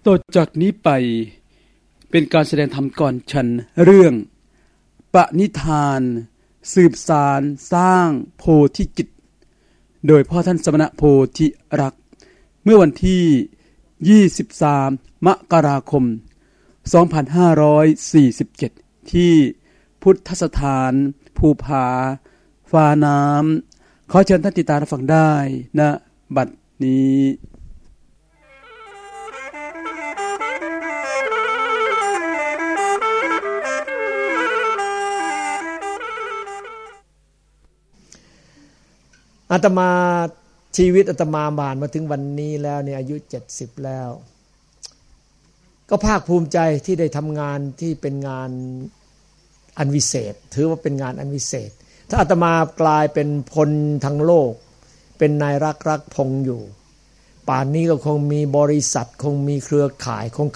ต่อจากนี้ไปเป็นการแสดงธรรมก่อนฉันเรื่องปณิธานสืบสารสร้างโพธิจิตโดยพ่อท่านสมณโพธิรักษ์เมื่อวันที่23มกราคม2547ที่พุทธสถานภูผาฟ้าน้ำขอเชิญท่านติดตามรับฟังได้ณบัดนี้อาตมาชีวิตอาตมาผ่านมาถึงวันนี้แล้วเนี่ยอายุ70แล้วก็ภาคภูมิใจที่ได้ทำงานที่เป็นงานอันวิเศษถือว่าเป็นงานอันวิเศษถ้าอาตมากลายเป็นพลทั้งโลกเป็นนายรักพงอยู่ป่านนี้ก็คงมีบริษัทคงมีเครือข่ายคง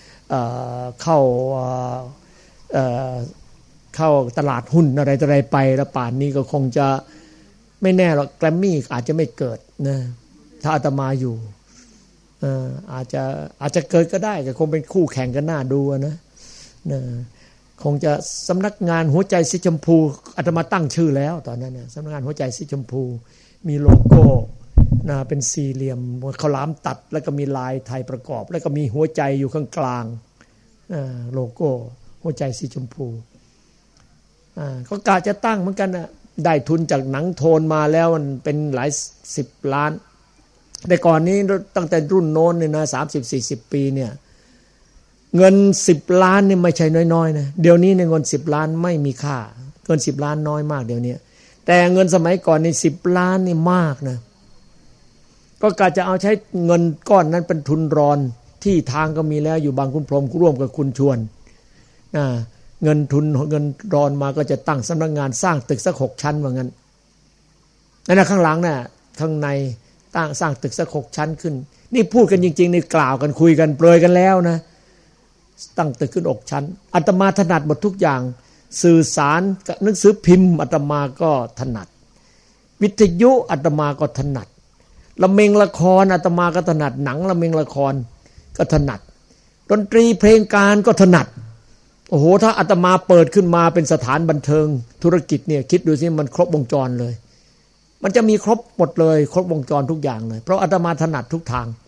เข้าตลาดหุ้นอะไรไปแล้วป่านนี้ก็คงจะไม่แน่หรอกแกรมมี่อาจจะไม่เกิดนะถ้าอาตมาอยู่อาจจะเกิดก็ได้ก็คงเป็นคู่แข่งกันหน้าดูนะคงจะสำนักงานหัวใจสีชมพูอาตมาตั้งชื่อแล้วตอนนั้นเนี่ยสำนักงานหัวใจสีชมพูมีโลโก้นะเป็นสี่เหลี่ยมข้าวหลามตัดแล้วก็มีลายไทยประกอบแล้วก็มีหัวใจอยู่ข้างกลางโลโก้หัวใจสีชมพูก็กะจะตั้งเหมือนกันนะได้ทุนจากหนังโทนมาแล้วมันเป็นหลาย10ล้านแต่ก่อนนี้ตั้งแต่รุ่นโน้นเนี่ยนะ30-40 ปีเนี่ยเงิน10ล้านนี่ไม่ใช่น้อยๆนะเดี๋ยวนี้ในเงิน10ล้านไม่มีค่าเงิน10ล้านน้อยมากเดี๋ยวนี้แต่เงินสมัยก่อนใน10ล้านนี่มากนะก็กะจะเอาใช้เงินก้อนนั้นเป็นทุนรอนที่ทางก็มีแล้วอยู่บางขุนพรหมร่วมกับคุณชวนเงินทุนเงินรอนมาก็จะตั้งสำนักงานสร้างตึกสัก6ชั้นว่างั้นนั่นนะข้างหลังน่ะข้างในตั้งสร้างตึกสัก6ชั้นขึ้นนี่พูดกันจริงๆนี่กล่าวกันคุยกันเปรยกันแล้วนะตั้งตึกขึ้น6ชั้นอาตมาถนัดหมดทุกอย่างสื่อสารหนังสือพิมพ์อาตมาก็ถนัดวิทยุอาตมาก็ถนัดละเมงละครอาตมาก็ถนัดหนังละเมงละครก็ถนัดดนตรีเพลงการก็ถนัดโอ้โหถ้าอาตมาเปิดขึ้นมาเป็นสถานบันเทิงธุรกิจเนี่ยคิดดูสิมันครบวงจรเลยมันจะมีครบหมดเลยครบวงจรทุกอย่างเลยเพราะอาตมาถนัดทุกทาง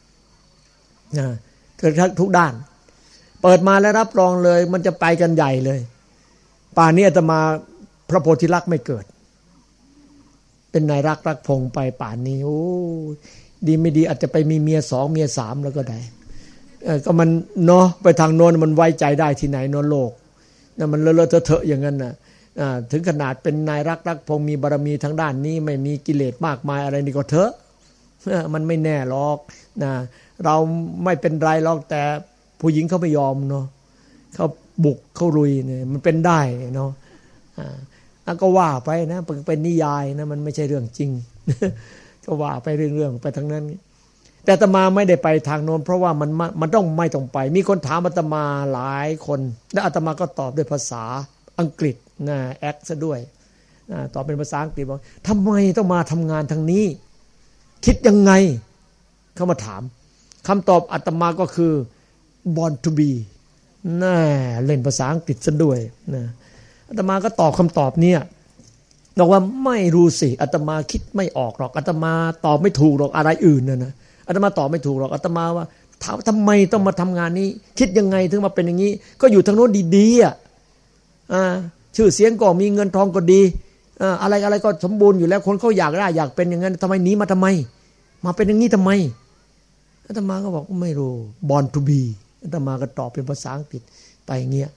ทุกด้านเปิดมาแล้วรับรองเลยมันจะไปกันใหญ่เลยป่านนี้อาตมาพระโพธิลักษณ์ไม่เกิดเป็นนายรักพงไปป่านนี้โอ้ดีไม่ดีอาจจะไปมีเมีย2เมีย3แล้วก็ได้ก็มันเนาะไปทางโน้นมันไว้ใจได้ที่ไหนเนาะโลกนะมันเลอะเทอะอย่างนั้นน่ะถึงขนาดเป็นนายรักพงมีบารมีทางด้านนี้ไม่มีกิเลสมากมายอะไรนี่ก็เถอะมันไม่แน่หรอกนะเราไม่เป็นไรหรอกแต่ผู้หญิงเขาไม่ยอมเนาะเขาบุกเขาลุยเนี่ยมันเป็นได้เนาะก็ว่าไปนะเป็นนิยายนะมันไม่ใช่เรื่องจริงก็ว่าไปเรื่องไปทั้งนั้นแต่อาตมาไม่ได้ไปทางโน้นเพราะว่ามันต้องไม่ต้องไปมีคนถามอาตมาหลายคนและอาตมาก็ตอบด้วยภาษาอังกฤษนะแอคซะด้วยตอบเป็นภาษาอังกฤษบอกทำไมต้องมาทำงานทางนี้คิดยังไงเขามาถามคำตอบอาตมาก็คือ born to be น่าเล่นภาษาอังกฤษซะด้วยนะอาตมาก็ตอบคำตอบนี้บอกว่าไม่รู้สิอาตมาคิดไม่ออกหรอกอาตมาตอบไม่ถูกหรอกอะไรอื่นนะอาตมาตอบไม่ถูกหรอกอาตมาว่าถามทำไมต้องมาทำงานนี้คิดยังไงถึงมาเป็นอย่างนี้ก็อยู่ทางโน้นดีๆชื่อเสียงก็มีเงินทองก็ดีอะไรก็สมบูรณ์อยู่แล้วคนเขาอยากได้อยากเป็นอย่างนั้นทำไมหนีมาทำไมมาเป็นอย่างนี้ทำไมอาตมาก็บอกไม่รู้ born to be อาตมาก็ตอบเป็นภาษาอังกฤษไปอย่างเงี้ย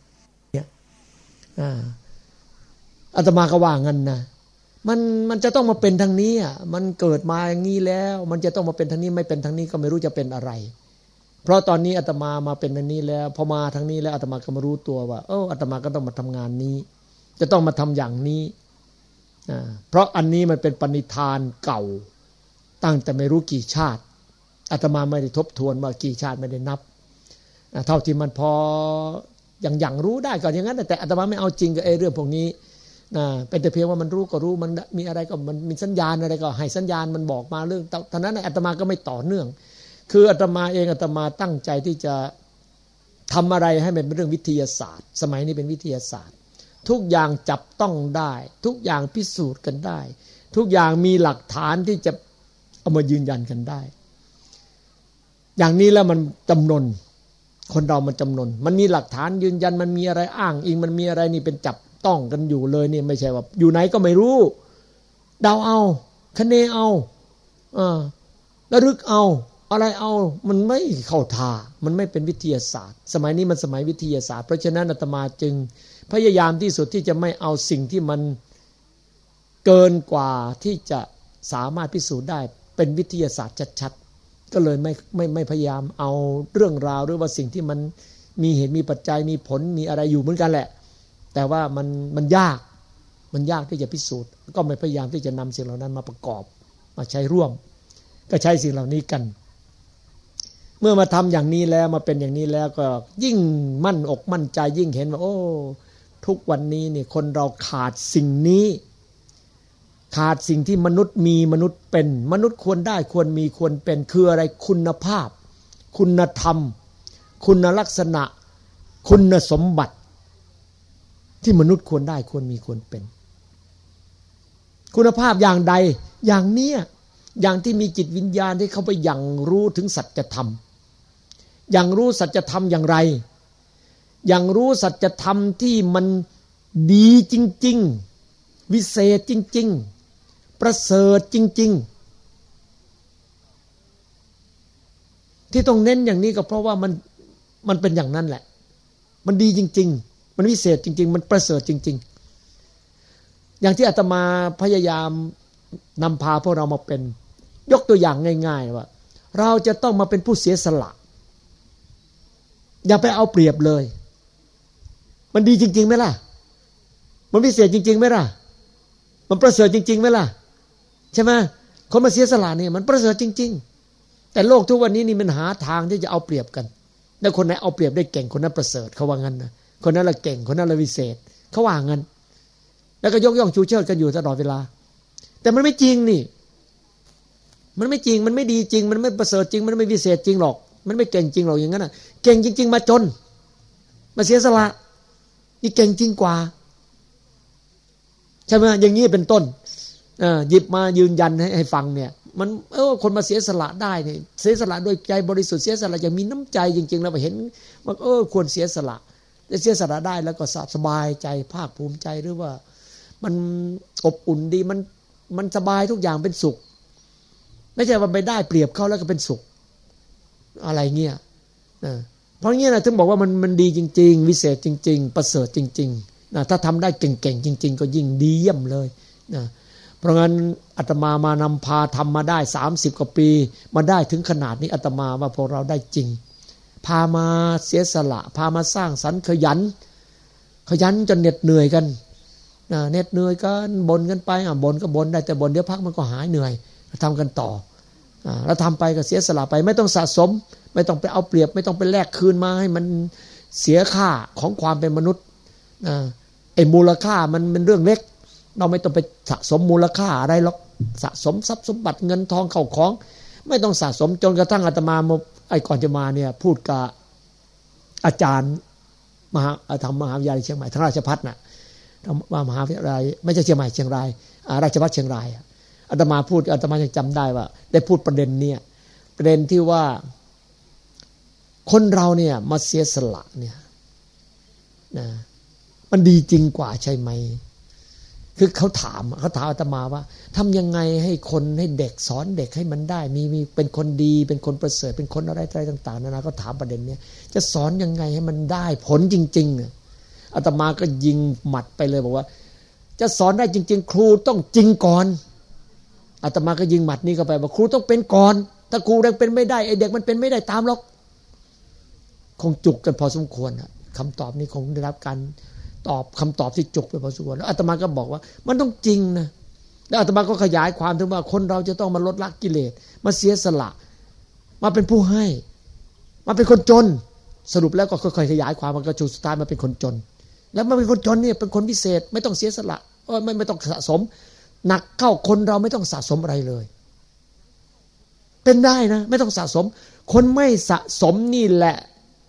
อาตมาก็ว่างั้นนะมันจะต้องมาเป็นทางนี้มันเกิดมาอย่างนี้แล้วมันจะต้องมาเป็นทางนี้ไม่เป็นทางนี้ก็ไม่รู้จะเป็นอะไรเพราะตอนนี้อาตมามาเป็นอันนี้แล้วพอมาทางนี้แล้วอาตมาก็มารู้ตัวว่าอาตมาก็ต้องมาทำงานนี้จะต้องมาทำอย่างนี้เพราะอันนี้มันเป็นปณิธานเก่าตั้งแต่ไม่รู้กี่ชาติอาตมาไม่ได้ทบทวนว่ากี่ชาติไม่ได้นับเท่าที่มันพออย่างรู้ได้ก็อย่างนั้นแต่อาตมาไม่เอาจริงกับเรื่องพวกนี้เป็นแต่เพียงว่ามันรู้ก็รู้มันมีอะไรก็มันมีสัญญาณอะไรก็ให้สัญญาณมันบอกมาเรื่องเท่านั้นอาตมาก็ไม่ต่อเนื่องคืออาตมาเองอาตมาตั้งใจที่จะทำอะไรให้มันเป็นเรื่องวิทยาศาสตร์สมัยนี้เป็นวิทยาศาสตร์ทุกอย่างจับต้องได้ทุกอย่างพิสูจน์กันได้ทุกอย่างมีหลักฐานที่จะเอามายืนยันกันได้อย่างนี้แล้วมันจำนนคนเรามันจำนนมันมีหลักฐานยืนยันมันมีอะไรอ้างอิงมันมีอะไรนี่เป็นจับต้องกันอยู่เลยนี่ไม่ใช่ว่าอยู่ไหนก็ไม่รู้เดาเอาคะเนเอาระลึกเอาอะไรเอามันไม่เข้าท่ามันไม่เป็นวิทยาศาสตร์สมัยนี้มันสมัยวิทยาศาสตร์เพราะฉะนั้นอาตมาจึงพยายามที่สุดที่จะไม่เอาสิ่งที่มันเกินกว่าที่จะสามารถพิสูจน์ได้เป็นวิทยาศาสตร์ชัดๆก็เลยไม่พยายามเอาเรื่องราวหรือว่าสิ่งที่มันมีเหตุมีปัจจัยมีผลมีอะไรอยู่เหมือนกันแหละแต่ว่ามันยากที่จะพิสูจน์ก็ไม่พยายามที่จะนำสิ่งเหล่านั้นมาประกอบมาใช้ร่วมก็ใช้สิ่งเหล่านี้กันเมื่อมาทำอย่างนี้แล้วมาเป็นอย่างนี้แล้วก็ยิ่งมั่นอกมั่นใจยิ่งเห็นว่าโอ้ทุกวันนี้นี่คนเราขาดสิ่งนี้ขาดสิ่งที่มนุษย์มีมนุษย์เป็นมนุษย์ควรได้ควรมีควรเป็นคืออะไรคุณภาพคุณธรรมคุณลักษณะคุณสมบัติที่มนุษย์ควรได้ควรมีควรเป็นคุณภาพอย่างใดอย่างเนี้ยอย่างที่มีจิตวิญญาณที่เข้าไปอย่างรู้ถึงสัจธรรมอย่างรู้สัจธรรมอย่างไรอย่างรู้สัจธรรมที่มันดีจริงๆวิเศษจริงๆประเสริฐจริงๆที่ต้องเน้นอย่างนี้ก็เพราะว่ามันเป็นอย่างนั้นแหละมันดีจริงๆมันวิเศษจริงๆมันประเสริฐจริงๆอย่างที่อาตมาพยายามนำพาพวกเรามาเป็นยกตัวอย่างง่ายๆว่าเราจะต้องมาเป็นผู้เสียสละอย่าไปเอาเปรียบเลยมันดีจริงๆไหมล่ะมันพิเศษจริงๆไหมล่ะมันประเสริฐจริงๆไหมล่ะใช่ไหมคนมาเสียสละนี่มันประเสริฐจริงๆแต่โลกทุกวันนี้นี่มันหาทางที่จะเอาเปรียบกันแล้วคนไหนเอาเปรียบได้เก่งคนนั้นประเสริฐเขาว่างั้นนะคนนั้นละเก่งคนนั้นละวิเศษเขาว่างั้นแล้วก็ยกย่องชูเชิดกันอยู่ตลอดเวลาแต่มันไม่จริงนี่มันไม่จริงมันไม่ดีจริงมันไม่ประเสริฐจริงมันไม่วิเศษจริงหรอกมันไม่เก่งจริงหรอกอย่างนั้นน่ะเก่งจริงๆมาจนมาเสียสละนี่เก่งจริงกว่าใช่ไหมอย่างนี้เป็นต้นหยิบมายืนยันให้ฟังเนี่ยมันคนมาเสียสละได้เนี่ยเสียสละโดยใจบริสุทธิ์เสียสละอย่างมีน้ำใจจริงๆแล้วเห็นว่าควรเสียสละแต่เสียสละได้แล้วก็สบายใจภาคภูมิใจหรือว่ามันอบอุ่นดีมันสบายทุกอย่างเป็นสุขไม่ใช่ว่าไปได้เปรียบเขาแล้วก็เป็นสุขอะไรเงี้ยเพราะงี้นะถึงบอกว่ามันดีจริงๆวิเศษจริงๆประเสริฐจริงๆนะถ้าทำได้เก่งๆจริงๆก็ยิ่งดีเยี่ยมเลยนะเพราะงั้นอาตมามานำพาทำมาได้30กว่าปีมาได้ถึงขนาดนี้อาตมาว่าพวกเราได้จริงพามาเสียสละพามาสร้างสรรค์ขยันจนเหน็ดเหนื่อยกันเหน็ดเหนื่อยกันบ่นกันไปบ่นก็บ่นได้แต่บ่นเดี๋ยวพักมันก็หายเหนื่อยทำกันต่อแล้วทำไปก็เสียสละไปไม่ต้องสะสมไม่ต้องไปเอาเปรียบไม่ต้องไปแลกคืนมาให้มันเสียค่าของความเป็นมนุษย์ไอ้มูลค่ามันเป็นเรื่องเล็กเราไม่ต้องไปสะสมมูลค่าอะไรหรอกสะสมทรัพย์สมบัติเงินทองเข้าของไม่ต้องสะสมจนกระทั่งอาตมาก่อนจะมาเนี่ยพูดกับอาจารย์ธรรมมหาวิทยาลัยเชียงใหม่ทั้งราชภัฏน่ะมหาวิทยาลัยไม่ใช่เชียงใหม่เชียงรายราชภัฏเชียงรายอาตมาพูดอาตมายังจำได้ว่าได้พูดประเด็นเนี่ยประเด็นที่ว่าคนเราเนี่ยมาเสียสละเนี่ยนะมันดีจริงกว่าใช่ไหมคือเขาถามอาตมาว่าทำยังไงให้คนให้เด็กสอนเด็กให้มันได้มีเป็นคนดีเป็นคนประเสริฐเป็นคนอะไรต่างๆนานาก็ถามประเด็นนี้จะสอนยังไงให้มันได้ผลจริงๆอาตมาก็ยิงหมัดไปเลยบอกว่าจะสอนได้จริงๆครูต้องจริงก่อนอาตมาก็ยิงหมัดนี้เข้าไปว่าครูต้องเป็นก่อนถ้าครูยังเป็นไม่ได้ไอ้เด็กมันเป็นไม่ได้ตามหรอกคงจุกกันพอสมควรคำตอบนี้คงได้รับการตอบคำตอบที่จุกไปพอสมควรแล้วอาตมาก็บอกว่ามันต้องจริงนะแล้วอาตมาก็ขยายความถึงว่าคนเราจะต้องมาลดละกิเลสมาเสียสละมาเป็นผู้ให้มาเป็นคนจนสรุปแล้วก็ค่อยๆขยายความมันก็จุดสุดท้ายมาเป็นคนจนแล้วมาเป็นคนจนเนี่ยเป็นคนพิเศษไม่ต้องเสียสละไม่ต้องสะสมหนักเข้าคนเราไม่ต้องสะสมอะไรเลยเป็นได้นะไม่ต้องสะสมคนไม่สะสมนี่แหละ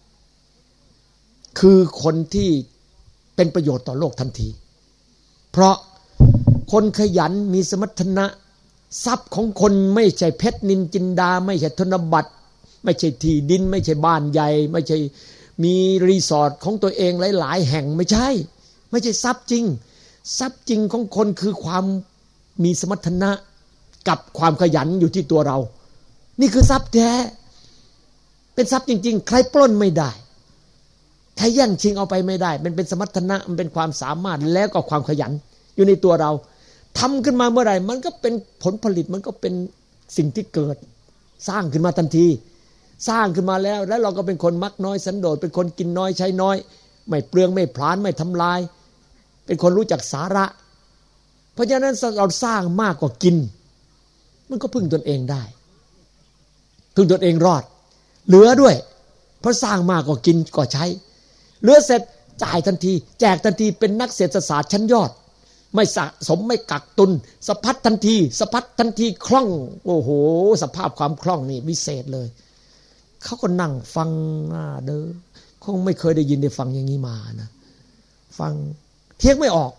คือคนที่เป็นประโยชน์ต่อโลกทันทีเพราะคนขยันมีสมรรถนะทรัพย์ของคนไม่ใช่เพชรนินจินดาไม่ใช่ธนบัตรไม่ใช่ที่ดินไม่ใช่บ้านใหญ่ไม่ใช่มีรีสอร์ทของตัวเองหลายๆแห่งไม่ใช่ทรัพย์จริงทรัพย์จริงของคนคือความมีสมรรถนะกับความขยันอยู่ที่ตัวเรานี่คือทรัพย์แท้เป็นทรัพย์จริงๆใครปล้นไม่ได้ใครแย่งชิงเอาไปไม่ได้มันเป็นสมรรถนะมันเป็นความสามารถแล้วก็ความขยันอยู่ในตัวเราทำขึ้นมาเมื่อไหร่มันก็เป็นผลผลิตมันก็เป็นสิ่งที่เกิดสร้างขึ้นมาทันทีสร้างขึ้นมาแล้วเราก็เป็นคนมักน้อยสันโดษเป็นคนกินน้อยใช้น้อยไม่เปลืองไม่พลานไม่ทำลายเป็นคนรู้จักสาระเพราะฉะนั้นเราสร้างมากกว่ากินมันก็พึ่งตนเองได้พึ่งตนเองรอดเหลือด้วยเพราะสร้างมากกว่ากินก็ใช้เหลือเสร็จจ่ายทันทีแจกทันทีเป็นนักเศรษฐศาสตร์ชั้นยอดไม่สะสมไม่กักตุนสะพัดทันทีสะพัดทันทีคล่องโอ้โหสภาพความคล่องนี่วิเศษเลยเขาก็นั่งฟังเด้อคงไม่เคยได้ยินได้ฟังอย่างนี้มานะฟังเทียงไม่ออก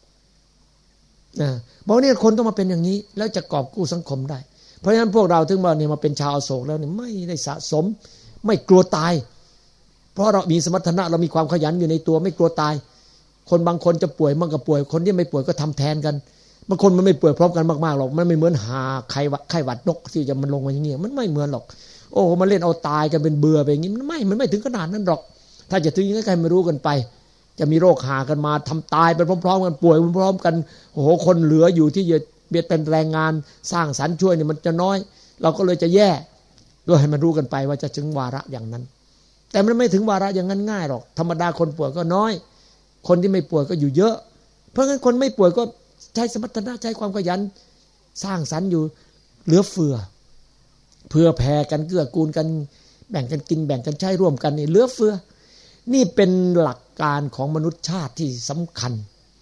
บอกเนี่ยคนต้องมาเป็นอย่างนี้แล้วจะกอบกู้สังคมได้เพราะฉะนั้นพวกเราถึงมาเนี่ยมาเป็นชาวอโศกแล้วเนี่ยไม่ได้สะสมไม่กลัวตายเพราะเรามีสมรรถนะเรามีความขยันอยู่ในตัวไม่กลัวตายคนบางคนจะป่วยมั่งก็ป่วยคนที่ไม่ป่วยก็ทำแทนกันบางคนมันไม่ป่วยพร้อมกันมากๆหรอกมันไม่เหมือนหาไข้หวัดนกที่จะมันลงมาอย่างเงี้ยมันไม่เหมือนหรอกโอ้มันเล่นเอาตายกันเป็นเบื่อไปอย่างงี้มันไม่ถึงขนาดนั้นหรอกถ้าจะถึงอย่างนั้นใครไม่รู้กันไปจะมีโรคหากันมาทำตายไปพร้อมๆกันป่วยพร้อมๆกันโอ้โหคนเหลืออยู่ที่จะเป็นแรงงานสร้างสรรค์ช่วยเนี่ยมันจะน้อยเราก็เลยจะแย่ก็ให้มันรู้กันไปว่าจะถึงวาระอย่างนั้นแต่มันไม่ถึงวาระอย่างนั้นง่ายหรอกธรรมดาคนป่วยก็น้อยคนที่ไม่ป่วยก็อยู่เยอะเพราะงั้นคนไม่ป่วยก็ใช้สมรรถนะใช้ความขยันสร้างสรรค์อยู่เหลือเฟือเพื่อแผ่กันเกื้อกูลกันแบ่งกันกินแบ่งกันใช้ร่วมกันนี่เหลือเฟือนี่เป็นหลักการของมนุษยชาติที่สำคัญ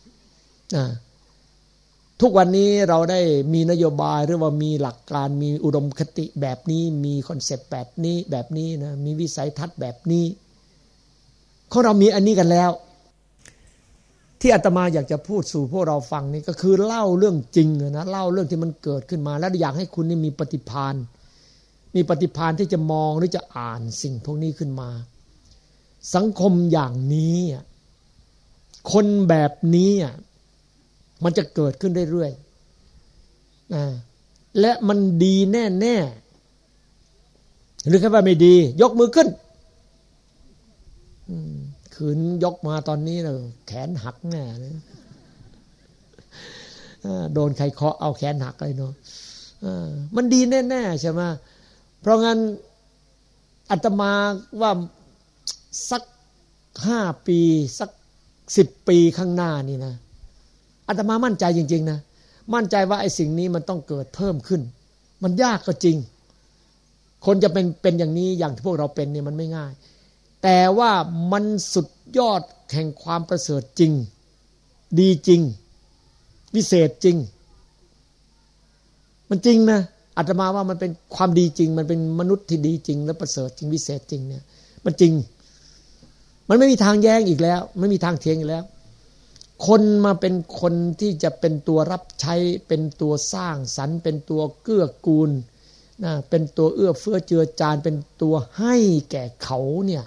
ทุกวันนี้เราได้มีนโยบายหรือว่ามีหลักการมีอุดมคติแบบนี้มีคอนเซ็ปต์แบบนี้นะมีวิสัยทัศน์แบบนี้ของเรามีอันนี้กันแล้วที่อาตมาอยากจะพูดสู่พวกเราฟังนี่ก็คือเล่าเรื่องจริงนะเล่าเรื่องที่มันเกิดขึ้นมาแล้วอยากให้คุณนี่มีปฏิภาณที่จะมองหรือจะอ่านสิ่งพวกนี้ขึ้นมาสังคมอย่างนี้คนแบบนี้มันจะเกิดขึ้นเรื่อยๆและมันดีแน่ๆหรือแค่ว่าไม่ดียกมือขึ้นขืนยกมาตอนนี้เลยแขนหักแน่เลยโดนใครเคาะเอาแขนหักเลยเนาะมันดีแน่ๆใช่ไหมเพราะงั้นอาตมาว่าสัก5 ปีสัก10 ปีข้างหน้านี่นะอาตมามั่นใจจริงๆนะมั่นใจว่าไอ้สิ่งนี้มันต้องเกิดเพิ่มขึ้นมันยากก็จริงคนจะเป็นอย่างนี้อย่างที่พวกเราเป็นเนี่ยมันไม่ง่ายแต่ว่ามันสุดยอดแห่งความประเสริฐจริงดีจริงวิเศษจริงมันจริงนะอาตมาว่ามันเป็นความดีจริงมันเป็นมนุษย์ที่ดีจริงและประเสริฐจริงวิเศษจริงเนี่ยมันจริงมันไม่มีทางแย้งอีกแล้วไม่มีทางเถียงอีกแล้วคนมาเป็นคนที่จะเป็นตัวรับใช้เป็นตัวสร้างสรรค์เป็นตัวเกื้อกูลนะเป็นตัวเอื้อเฟื้อเจือจานเป็นตัวให้แก่เขาเนี่ย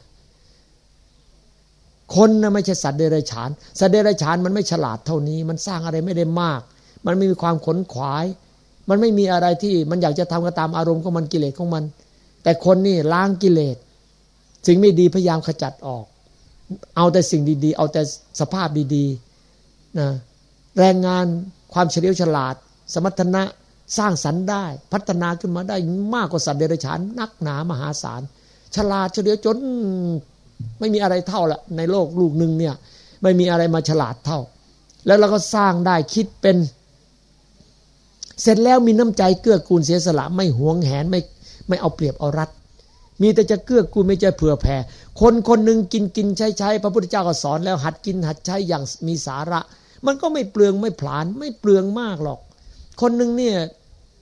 คนนะไม่ใช่สัตว์เดรัจฉานสัตว์เดรัจฉานมันไม่ฉลาดเท่านี้มันสร้างอะไรไม่ได้มากมันไม่มีความขนขวายมันไม่มีอะไรที่มันอยากจะทำก็ตามอารมณ์ของมันกิเลสของมันแต่คนนี่ล้างกิเลสสิ่งไม่ดีพยายามขจัดออกเอาแต่สิ่งดีๆเอาแต่สภาพดีๆนะแรงงานความเฉลียวฉลาดสมรรถนะสร้างสรรค์ได้พัฒนาขึ้นมาได้มากกว่าสัตว์เดรัจฉานนักหนามหาศาลฉลาดเฉลียวจนไม่มีอะไรเท่าละในโลกลูกนึงเนี่ยไม่มีอะไรมาฉลาดเท่าแล้วเราก็สร้างได้คิดเป็นเสร็จแล้วมีน้ำใจเกื้อกูลเสียสละไม่หวงแหนไม่เอาเปรียบเอารัดมีแต่จะเกื้อกูลไม่ใช่เผื่อแผ่คนหนึ่งกินใช้พระพุทธเจ้าก็สอนแล้วหัดกินหัดใช้อย่างมีสาระมันก็ไม่เปลืองไม่ผลาญไม่เปลืองมากหรอกคนหนึ่งเนี่ย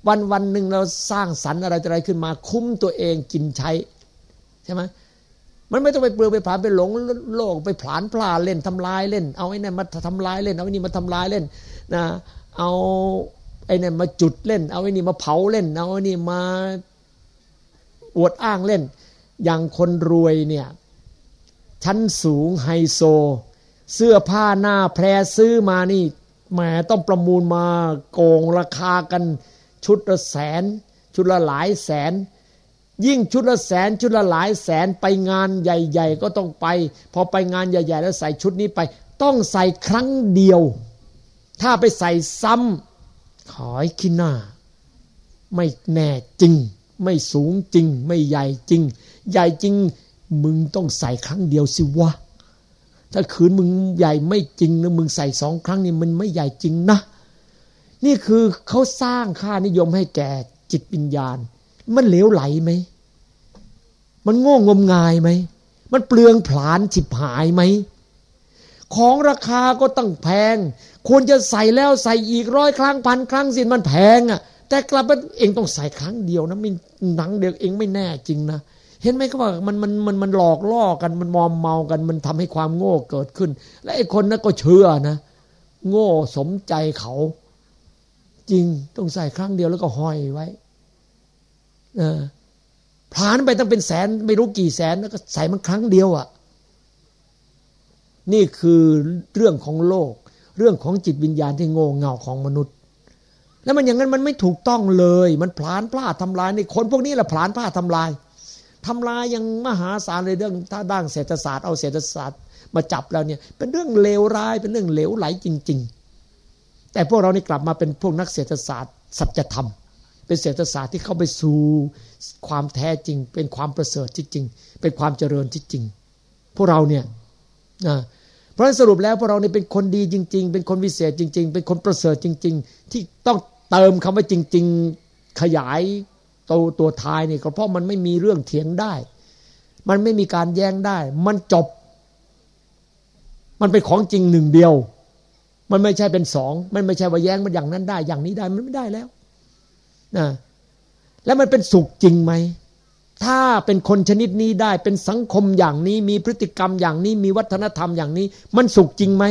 วันหนึ่งเราสร้างสรรค์อะไรขึ้นมาคุ้มตัวเองกินใช้ใช่ไหมมันไม่ต้องไปเปลือยไปผลาญไปหลงโลกไปผลาญพลาดเล่นทำลายเล่นเอาไอ้นั่นมาทำลายเล่นเอาไอ้นี่มาทำลายเล่นนะเอาไอ้นั่นมาจุดเล่นเอาไอ้นี่มาเผาเล่นเอาไอ้นี่มาอวดอ้างเล่นอย่างคนรวยเนี่ยชั้นสูงไฮโซเสื้อผ้าหน้าแพรซื้อมานี่แหมต้องประมูลมาโกงราคากันชุดละแสนชุดละหลายแสนยิ่งชุดละแสนชุดละหลายแสนไปงานใหญ่ๆก็ต้องไปพอไปงานใหญ่ๆแล้วใส่ชุดนี้ไปต้องใส่ครั้งเดียวถ้าไปใส่ซ้ำขอยขี้หน้าไม่แน่จริงไม่สูงจริงไม่ใหญ่จริงใหญ่จริงมึงต้องใส่ครั้งเดียวสิวะถ้าคืนมึงใหญ่ไม่จริงนะมึงใส่2 ครั้งนี่มันไม่ใหญ่จริงนะนี่คือเขาสร้างค่านิยมให้แก่จิตวิญญาณมันเหลวไหลไหมมันโง่งมงายไหมมันเปลืองผลาญฉิบหายไหมของราคาก็ตั้งแพงควรจะใส่แล้วใส่อีก100 ครั้ง1,000 ครั้งสิมันแพงอ่ะแต่กลับเป็นเองต้องใส่ครั้งเดียวนะมีหนังเดียวเองไม่แน่จริงนะเห็นไหมเขาว่ามันหลอกล่อกันมันมอมเมากันมันทำให้ความโง่เกิดขึ้นและไอ้คนนั้นก็เชื่อนะโง่สมใจเขาจริงต้องใส่ครั้งเดียวแล้วก็ห้อยไว้ผลาญไปตั้งเป็นแสนไม่รู้กี่แสนแล้วก็ใส่มันครั้งเดียวอ่ะนี่คือเรื่องของโลกเรื่องของจิตวิญญาณที่โง่เง่าของมนุษย์แล้วมันอย่างนั้นมันไม่ถูกต้องเลยมันผลาญพลาดทำลายในคนพวกนี้แหละผลาญพลาดทำลายอย่างมหาศาลในเรื่องถ้าด้านเศรษฐศาสตร์เอาเศรษฐศาสตร์มาจับแล้วเนี่ยเป็นเรื่องเลวร้ายเป็นเรื่องเหลวไหลจริงๆแต่พวกเรานี่กลับมาเป็นพวกนักเศรษฐศาสตร์สัจธรรมเป็นเศรษฐศาสตร์ที่เข้าไปสู่ความแท้จริงเป็นความประเสริฐที่จริงเป็นความเจริญที่จริงพวกเราเนี่ยเพราะฉะนั้นสรุปแล้วพวกเรานี่เป็นคนดีจริงๆเป็นคนวิเศษจริงๆเป็นคนประเสริฐจริงๆที่ต้องเติมคำว่าจริงๆขยายตัวท้ายนี่ก็เพราะมันไม่มีเรื่องเถียงได้มันไม่มีการแย้งได้มันจบมันเป็นของจริงหนึ่งเดียวมันไม่ใช่เป็น2มันไม่ใช่ว่าแย้งมันอย่างนั้นได้อย่างนี้ได้มันไม่ได้แล้วนะแล้วมันเป็นสุขจริงไหมถ้าเป็นคนชนิดนี้ได้เป็นสังคมอย่างนี้มีพฤติกรรมอย่างนี้มีวัฒนธรรมอย่างนี้มันสุขจริงไหม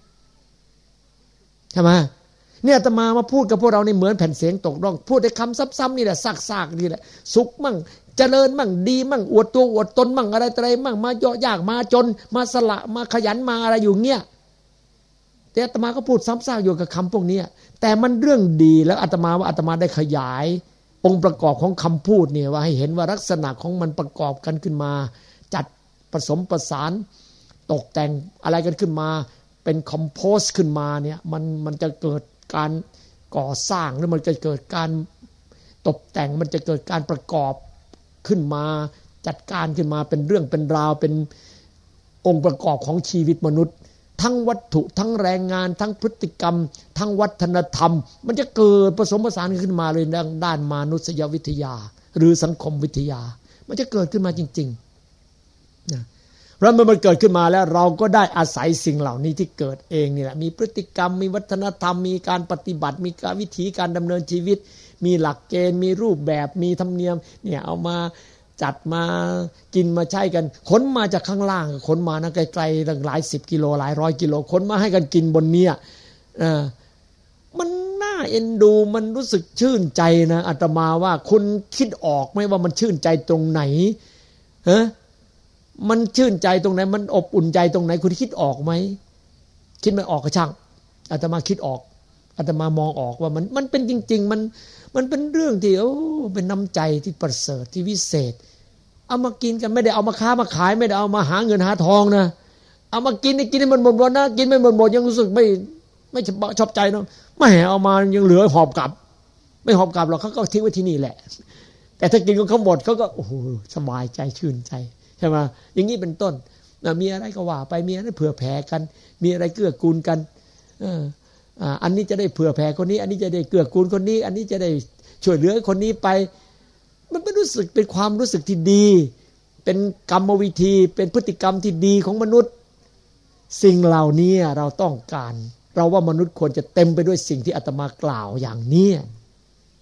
ใช่ไหมเนี่ยอาตมาพูดกับพวกเราในเหมือนแผ่นเสียงตกร่องพูดในคำซ้ำๆนี่แหละซากๆนี่แหละสุขมั่งเจริญมั่งดีมั่งอวดตัวอวดตนมั่งอะไรมั่งมาเยาะยากมาจนมาสละมาขยันมาอะไรอยู่เงี้ยแต่อาตมาก็พูดซ้ำซากอยู่กับคำพวกนี้แต่มันเรื่องดีแล้วอาตมาว่าอาตมาได้ขยายองค์ประกอบของคำพูดเนี่ยว่าให้เห็นว่าลักษณะของมันประกอบกันขึ้นมาจัดผสมประสานตกแต่งอะไรกันขึ้นมาเป็นคอมโพสขึ้นมาเนี่ยมันจะเกิดการก่อสร้างหรือมันจะเกิดการตกแต่งมันจะเกิดการประกอบขึ้นมาจัดการขึ้นมาเป็นเรื่องเป็นราวเป็นองค์ประกอบของชีวิตมนุษย์ทั้งวัตถุทั้งแรงงานทั้งพฤติกรรมทั้งวัฒนธรรมมันจะเกิดผสมผสานขึ้นมาเลยด้านมนุษยวิทยาหรือสังคมวิทยามันจะเกิดขึ้นมาจริงๆนะแล้วมันเกิดขึ้นมาแล้วเราก็ได้อาศัยสิ่งเหล่านี้ที่เกิดเองนี่แหละมีพฤติกรรมมีวัฒนธรรมมีการปฏิบัติมีการวิธีการดำเนินชีวิตมีหลักเกณฑ์มีรูปแบบมีธรรมเนียมเนี่ยเอามาจัดมากินมาใช้กันขนมาจากข้างล่างขนมานะไกลๆตั้งหลาย10 กิโลหลาย100 กิโลขนมาให้กันกินบนเนี้ยมันน่าเอ็นดูมันรู้สึกชื่นใจนะอาตมาว่าคุณคิดออกไหมว่ามันชื่นใจตรงไหนฮะมันชื่นใจตรงไหนมันอบอุ่นใจตรงไหนคุณคิดออกไหมคิดไม่ออกก็ช่างอาตมาคิดออกอาตมามองออกว่ามันเป็นจริงๆมันเป็นเรื่องที่เป็นน้ำใจที่ประเสริฐที่วิเศษเอามากินกันไม่ได้เอามาค้ามาขายไม่ได้เอามาหาเงินหาทองนะเอามากินให้มันหมดนะกินไม่หมดยังรู้สึกไม่ชอบใจเนาะไม่แห่เอามายังเหลือหอบกลับไม่หอบกลับหรอกเขาก็ทิ้งไว้ที่นี่แหละแต่ถ้ากินของเขาหมดเขาก็โอ้โหสบายใจชื่นใจใช่ไหมอย่างนี้เป็นต้นมีอะไรก็ว่าไปมีอะไรเผื่อแผ่กันมีอะไรเกื้อกูลกันอันนี้จะได้เผื่อแผ่คนนี้อันนี้จะได้เกื้อกูลคนนี้อันนี้จะได้ช่วยเหลือคนนี้ไปมันเป็นรู้สึกเป็นความรู้สึกที่ดีเป็นกรรมวิธีเป็นพฤติกรรมที่ดีของมนุษย์สิ่งเหล่านี้เราต้องการเราว่ามนุษย์ควรจะเต็มไปด้วยสิ่งที่อาตมากล่าวอย่างนี้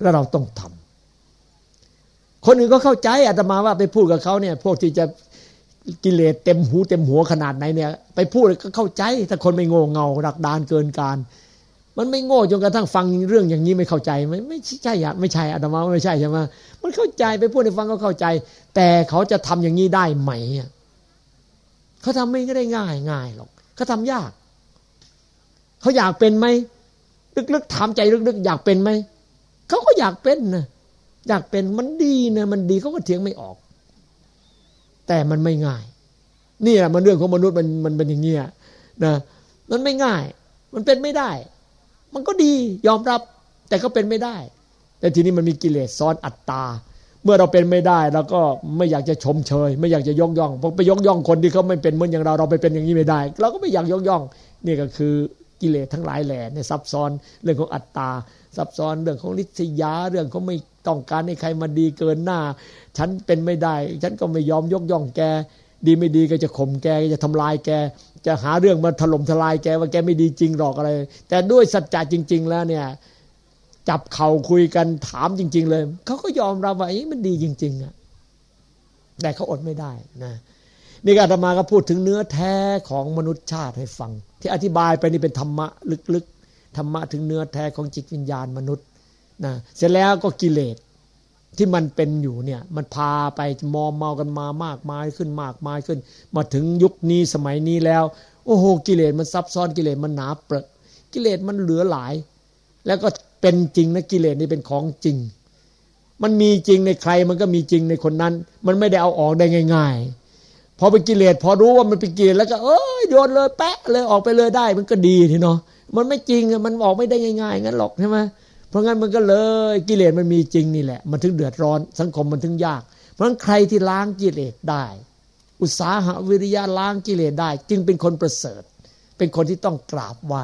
แล้วเราต้องทำคนอื่นก็เข้าใจอาตมาว่าไปพูดกับเขาเนี่ยพวกที่จะกิเลสเต็มหูเต็มหัวขนาดไหนเนี่ยไปพูดก็เข้าใจถ้าคนไม่โง่เง่าดักดานเกินการมันไม่โง่จนกระทั่งฟังเรื่องอย่างนี้ไม่เข้าใจไม่ใช่ไม่ใช่อาตมาไม่ใช่ใช่ไหมมันเข้าใจไปพูดให้ฟังก็เข้าใจแต่เขาจะทำอย่างนี้ได้ไหมเขาทำไม่ได้ง่ายหรอกเขาทำยากเขาอยากเป็นไหมลึกๆถามใจลึกๆอยากเป็นไหมเขาก็อยากเป็นนะอยากเป็นมันดีนะมันดีเขาก็เถียงไม่ออกแต่มันไม่ง่ายนี่แหละมันเรื่องของมนุษย์มันเป็นอย่างนี้นะมันไม่ง่ายมันเป็นไม่ได้มันก็ดียอมรับแต่ก็เป็นไม่ได้แต่ทีนี้มันมีกิเลสซ้อนอัตตาเมื่อเราเป็นไม่ได้เราก็ไม่อยากจะชมเชยไม่อยากจะยกย่องเพราะไปยกย่องคนที่เขาไม่เป็นเหมือนอย่างเราไปเป็นอย่างนี้ไม่ได้เราก็ไม่อยากยกย่องนี่ก็คือกิเลสทั้งหลายแหล่เนี่ยซับซ้อนเรื่องของอัตตาซับซ้อนเรื่องของลิษยาเรื่องของไม่ต้องการให้ใครมาดีเกินหน้าฉันเป็นไม่ได้ฉันก็ไม่ยอมยกย่องแกดีไม่ดีก็จะข่มแกจะทำลายแกจะหาเรื่องมาถล่มทลายแกว่าแกไม่ดีจริงหรอกอะไรแต่ด้วยสัจจะจริงๆแล้วเนี่ยจับเข่าคุยกันถามจริงๆเลยเขาก็ยอมรับว่ามันดีจริงๆอ่ะแต่เขาอดไม่ได้นะนี่อาตมาก็พูดถึงเนื้อแท้ของมนุษยชาติให้ฟังที่อธิบายไปนี่เป็นธรรมะลึกๆธรรมะถึงเนื้อแท้ของจิตวิญญาณมนุษย์นะเสร็จแล้วก็กิเลสที่มันเป็นอยู่เนี่ยมันพาไปมอมเมากันมามากมายขึ้นมากมายขึ้นมาถึงยุคนี้สมัยนี้แล้วโอ้โหกิเลสมันซับซ้อนกิเลสมันหนาเปรอะกิเลสมันเหลือหลายแล้วก็เป็นจริงนะกิเลสนี่เป็นของจริงมันมีจริงในใครมันก็มีจริงในคนนั้นมันไม่ได้เอาออกได้ง่ายๆพอเป็นกิเลสพอรู้ว่ามันเป็นกิเลสแล้วก็โยนเลยแปะเลยออกไปเลยได้มันก็ดีทีเนาะมันไม่จริงมันออกไม่ได้ง่ายๆงั้นหรอกใช่ไหมเพราะงั้นมันก็เลยกิเลสมันมีจริงนี่แหละมันถึงเดือดร้อนสังคมมันถึงยากเพราะงั้นใครที่ล้างกิเลสได้อุตสาหะวิริยะล้างกิเลสได้จึงเป็นคนประเสริฐเป็นคนที่ต้องกราบไหว้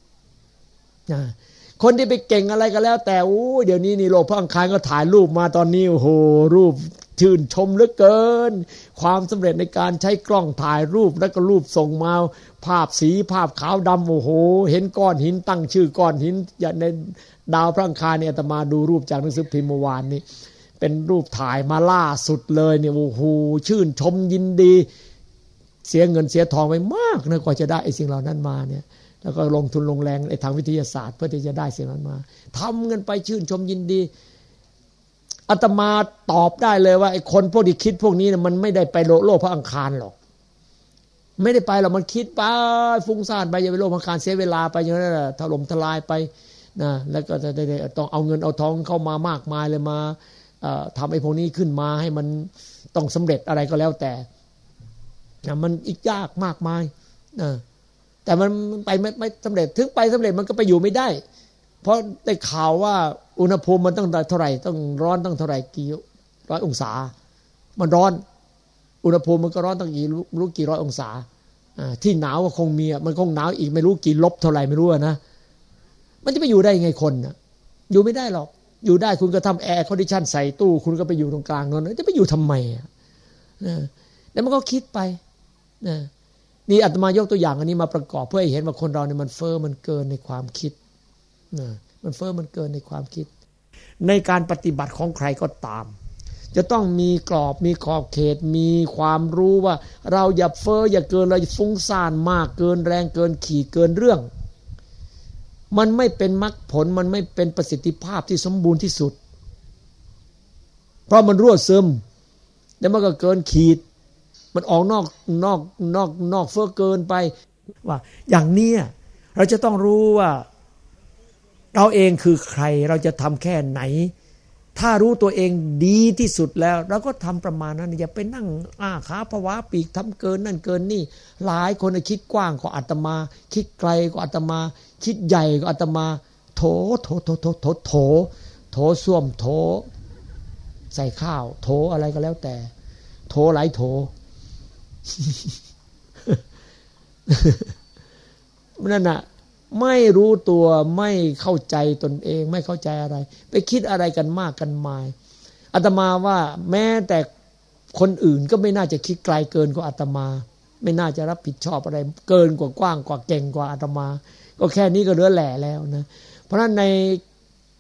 คนที่ไปเก่งอะไรก็แล้วแต่เดี๋ยวนี้นี่โลกพระอังคารก็ถ่ายรูปมาตอนนี้โอ้โหรูปชื่นชมเหลือเกินความสำเร็จในการใช้กล้องถ่ายรูปแล้วก็รูปส่งมาภาพสีภาพขาวดำโอ้โหเห็นก้อนหินตั้งชื่อก้อนหินอย่างในดาวพระอังคารเนี่ยอาตมาดูรูปจากหนังสือพิมพ์เมื่อวานนี้เป็นรูปถ่ายมาล่าสุดเลยเนี่ยโอ้โหชื่นชมยินดีเสียเงินเสียทองไปมากนะกว่าจะได้ไอ้สิ่งเหล่านั้นมาเนี่ยแล้วก็ลงทุนลงแรงในทางวิทยาศาสตร์เพื่อที่จะได้สิ่งนั้นมาทำเงินไปชื่นชมยินดีอาตมาตอบได้เลยว่าไอ้คนพวกที่คิดพวกนี้เนี่ยมันไม่ได้ไปโลกพระอังคารหรอกไม่ได้ไปหรอกมันคิดไปฟุ้งซ่านไปอย่าไปโลกพระอังคารเสียเวลาไปอย่างนั้นแหละถล่มทลายไปนะแล้วก็จะได้ต้องเอาเงินเอาทองเข้ามามากมายเลยมาทำไอ้พวกนี้ขึ้นมาให้มันต้องสำเร็จอะไรก็แล้วแต่นะมันอีกยากมากมายนะแต่มันไปไม่สำเร็จถึงไปสำเร็จมันก็ไปอยู่ไม่ได้เพราะได้ข่าวว่าอุณหภูมิมันต้องเท่าไหร่ต้องร้อนต้องเท่าไหร่กี่ร้อยองศามันร้อนอุณหภูมิมันก็ร้อนตั้งรู้กี่ร้อยองศาที่หนาวก็คงมีมันคงหนาวอีกไม่รู้กี่ลบเท่าไหร่ไม่รู้นะมันจะไปอยู่ได้ยังไงคนนะอยู่ไม่ได้หรอกอยู่ได้คุณก็ทำแอร์คอนดิชันใส่ตู้คุณก็ไปอยู่ตรงกลางนั้นจะไปอยู่ทำไมแล้วมันก็คิดไปนี่อาตมายกตัวอย่างอันนี้มาประกอบเพื่อให้เห็นว่าคนเราเนี่ยมันเฟ้อมันเกินในความคิดมันเฟ้อมันเกินในความคิดในการปฏิบัติของใครก็ตามจะต้องมีกรอบมีขอบเขตมีความรู้ว่าเราอย่าเฟ้ออย่าเกินเราฟุ้งซ่านมากเกินแรงเกินขีดเกินเรื่องมันไม่เป็นมรรคผลมันไม่เป็นประสิทธิภาพที่สมบูรณ์ที่สุดเพราะมันรั่วซึมแล้วมันก็เกินขีดมันออกนอกเฟ้อเกินไปว่าอย่างนี้เราจะต้องรู้ว่าเราเองคือใครเราจะทำแค่ไหนถ้ารู้ตัวเองดีที่สุดแล้วเราก็ทำประมาณนั้นอย่าไปนั่งขาผวาปีกทำเกินนั่นเกินนี่หลายคนคิดกว้างกว่าอาตมาคิดไกลกว่าอาตมาคิดใหญ่กว่าอาตมาโถส้วมโถใส่ข้าวโถอะไรก็แล้วแต่โถหลายโถ นั่นน่ะไม่รู้ตัวไม่เข้าใจตนเองไม่เข้าใจอะไรไปคิดอะไรกันมากกันมายอาตมาว่าแม้แต่คนอื่นก็ไม่น่าจะคิดไกลเกินกว่าอาตมาไม่น่าจะรับผิดชอบอะไรเกินกว้างกว่าเก่งกว่าอาตมาก็แค่นี้ก็เหลือแหล่แล้วนะเพราะฉะนั้นใน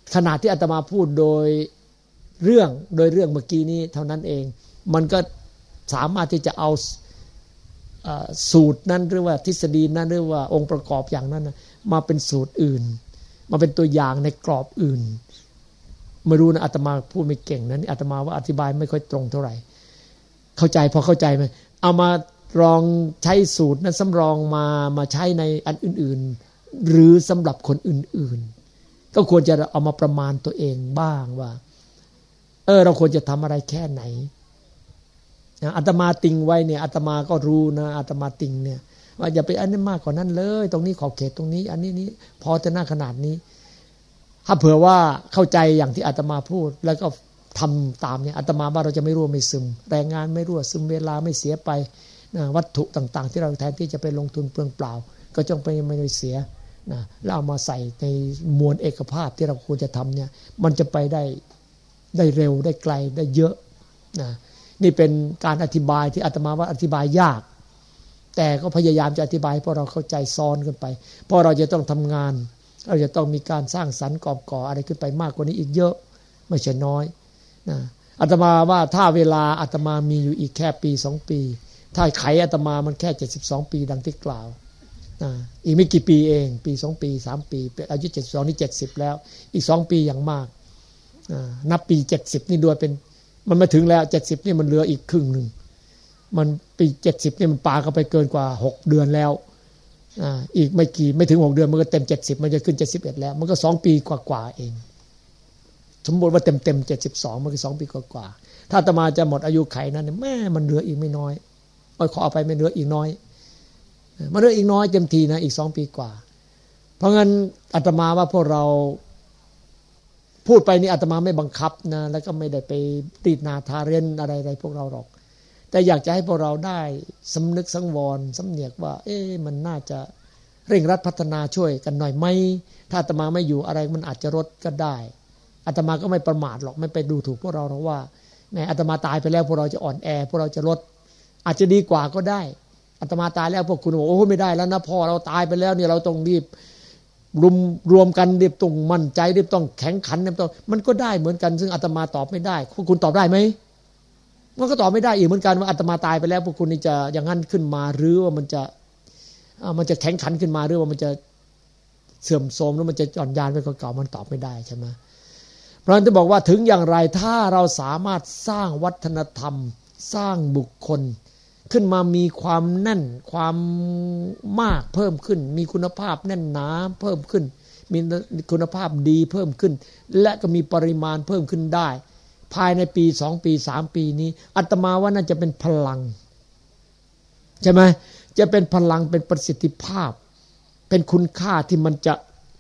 ขนาดที่อาตมาพูดโดยเรื่องเมื่อกี้นี้เท่านั้นเองมันก็สามารถที่จะเอาสูตรนั้นหรือว่าทฤษฎีนั้นหรือว่าองค์ประกอบอย่างนั้นมาเป็นสูตรอื่นมาเป็นตัวอย่างในกรอบอื่นไม่รู้นะอาตมาพูดไม่เก่งนะนี่อาตมาว่าอธิบายไม่ค่อยตรงเท่าไหร่เข้าใจพอเข้าใจไหมเอามาลองใช้สูตรนั้นสำรองมาใช้ในอันอื่นๆหรือสำหรับคนอื่นๆก็ควรจะเอามาประมาณตัวเองบ้างว่าเราควรจะทำอะไรแค่ไหนอาตมาติงไว้เนี่ยอาตมาก็รู้นะอาตมาติงเนี่ยว่าอย่าไปอันนี้มากกว่านั้นเลยตรงนี้ขอบเขตตรงนี้อันนี้พอจะหน้าขนาดนี้ถ้าเผื่อว่าเข้าใจอย่างที่อาตมาพูดแล้วก็ทำตามเนี่ยอาตมาว่าเราจะไม่รั่วไม่ซึมแรงงานไม่รั่วซึมเวลาไม่เสียไปนะวัตถุต่างๆที่เราแทนที่จะไปลงทุนเปลืองเปล่าก็จงไปไม่เสียนะแล้วเอามาใส่ในมวลเอกภาพที่เราควรจะทำเนี่ยมันจะไปได้เร็วได้ไกลได้เยอะนะนี่เป็นการอธิบายที่อาตมาว่าอธิบายยากแต่ก็พยายามจะอธิบายเพราะเราเข้าใจซ้อนกันไปเพราะเราจะต้องทำงานเราจะต้องมีการสร้างสรรค์กอบก่ออะไรขึ้นไปมากกว่านี้อีกเยอะไม่ใช่น้อยนะอาตมาว่าถ้าเวลาอาตมามีอยู่อีกแค่ปี2ปีถ้าไขอาตมามันแค่72ปีดังที่กล่าวอีกไม่กี่ปีเองปี2ปี3ปีอายุ72นี่70แล้วอีก2ปีอย่างมากนับปี70นี่ด้วยเป็นมันมาถึงแล้ว70นี่มันเหลืออีกครึ่งนึงมันปี70นี่มันปาเข้าไปเกินกว่า6เดือนแล้วอีกไม่ถึง6เดือนมันก็เต็ม70มันจะขึ้น71แล้วมันก็2ปีกว่าๆเองสมมุติว่าเต็ม72มันก็2ปีกว่าๆถ้าอาตมาจะหมดอายุไขนั้นแม่มันเหลืออีกไม่น้อยขอเอาไปไม่เหลืออีกน้อยมันเหลืออีกน้อยเต็มทีนะอีก2ปีกว่าเพราะงั้นอาตมาว่าพวกเราพูดไปนี่อาตมาไม่บังคับนะแล้วก็ไม่ได้ไปตีนาทาเรนอะไรพวกเราหรอกแต่อยากจะให้พวกเราได้สำนึกสังวรสำเนียกว่ามันน่าจะเร่งรัดพัฒนาช่วยกันหน่อยไหมถ้าอาตมาไม่อยู่อะไรมันอาจจะลดก็ได้อาตมาก็ไม่ประมาทหรอกไม่ไปดูถูกพวกเราหรอกว่าแม้อาตมาตายไปแล้วพวกเราจะอ่อนแอพวกเราจะลดอาจจะดีกว่าก็ได้อาตมาตายแล้วพวกคุณบอกโอ้ไม่ได้แล้วนะพ่อเราตายไปแล้วเนี่ยเราต้องรีบรวมกันรีบต้องมั่นใจรีบต้องแข็งขันมันก็ได้เหมือนกันซึ่งอาตมาตอบไม่ได้พวกคุณตอบได้ไหมมันก็ตอบไม่ได้อีกเหมือนกันว่าอาตมาตายไปแล้วพวกคุณนี่จะอย่างนั้นขึ้นมาหรือว่ามันจะแข็งขันขึ้นมาหรือว่ามันจะเสื่อมโทรมหรือมันจะอ่อนยานไปกว่าเก่ามันตอบไม่ได้ใช่ไหมเพราะฉะนั้นจะบอกว่าถึงอย่างไรถ้าเราสามารถสร้างวัฒนธรรมสร้างบุคคลขึ้นมามีความแน่นความมากเพิ่มขึ้นมีคุณภาพแน่นหนาเพิ่มขึ้นมีคุณภาพดีเพิ่มขึ้นและก็มีปริมาณเพิ่มขึ้นได้ภายในปี2ปี3ปีนี้อาตมาว่าน่าจะเป็นพลังใช่ไหมจะเป็นพลังเป็นประสิทธิภาพเป็นคุณค่าที่มันจะ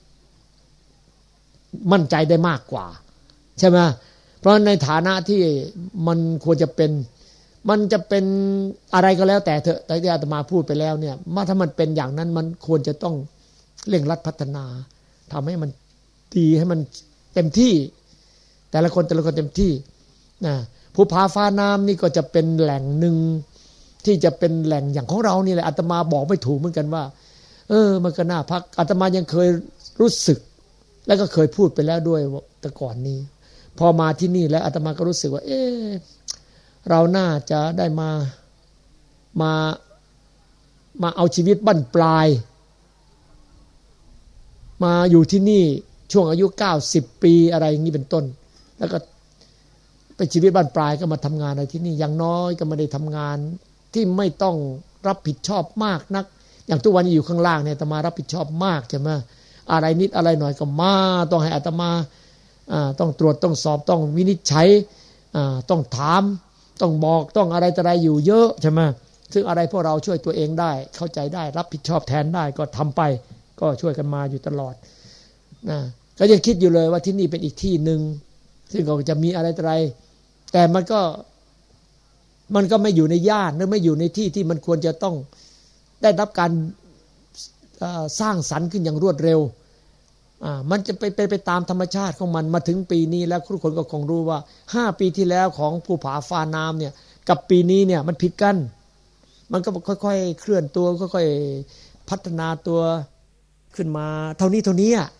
มั่นใจได้มากกว่าใช่ไหมเพราะในฐานะที่มันควรจะเป็นมันจะเป็นอะไรก็แล้วแต่เถอะแต่ที่อาตมาพูดไปแล้วเนี่ยถ้ามันเป็นอย่างนั้นมันควรจะต้องเร่งรัดพัฒนาทำให้มันดีให้มันเต็มที่แต่ละคนเต็มที่นะภูผาฟ้าน้ำนี่ก็จะเป็นแหล่งหนึ่งที่จะเป็นแหล่งอย่างของเรานี่แหละอาตมาบอกไม่ถูกเหมือนกันว่ามันก็น่าพักอาตมายังเคยรู้สึกแล้วก็เคยพูดไปแล้วด้วยแต่ก่อนนี้พอมาที่นี่แล้วอาตมาก็รู้สึกว่าเราน่าจะได้มาเอาชีวิตบั้นปลายมาอยู่ที่นี่ช่วงอายุ90ปีอะไรอย่างนี้เป็นต้นแล้วก็ไปชีวิตบั้นปลายก็มาทำงานอะไรที่นี่อย่างน้อยก็ไม่ได้ทำงานที่ไม่ต้องรับผิดชอบมากนักอย่างทุกวันนี้อยู่ข้างล่างเนี่ยอาตมารับผิดชอบมากใช่ไหมอะไรนิดอะไรหน่อยก็มาต้องให้อาตมาต้องตรวจต้องสอบต้องวินิจฉัยต้องถามต้องบอกต้องอะไรต่ออะไรอยู่เยอะใช่ไหมซึ่งอะไรพวกเราช่วยตัวเองได้เข้าใจได้รับผิดชอบแทนได้ก็ทำไปก็ช่วยกันมาอยู่ตลอดนะก็ยังคิดอยู่เลยว่าที่นี่เป็นอีกที่หนึ่งซึ่งก็จะมีอะไรต่ออะไรแต่มันก็ไม่อยู่ในย่านหรือไม่อยู่ในที่ที่มันควรจะต้องได้รับการสร้างสรรค์ขึ้นอย่างรวดเร็วมันจะไปตามธรรมชาติของมันมาถึงปีนี้แล้วทุกคนก็คงรู้ว่า5ปีที่แล้วของภูผาฟ้าน้ำเนี่ยกับปีนี้เนี่ยมันผิดกันมันก็ค่อยๆเคลื่อนตัวค่อยๆพัฒนาตัวขึ้นมาเท่านี้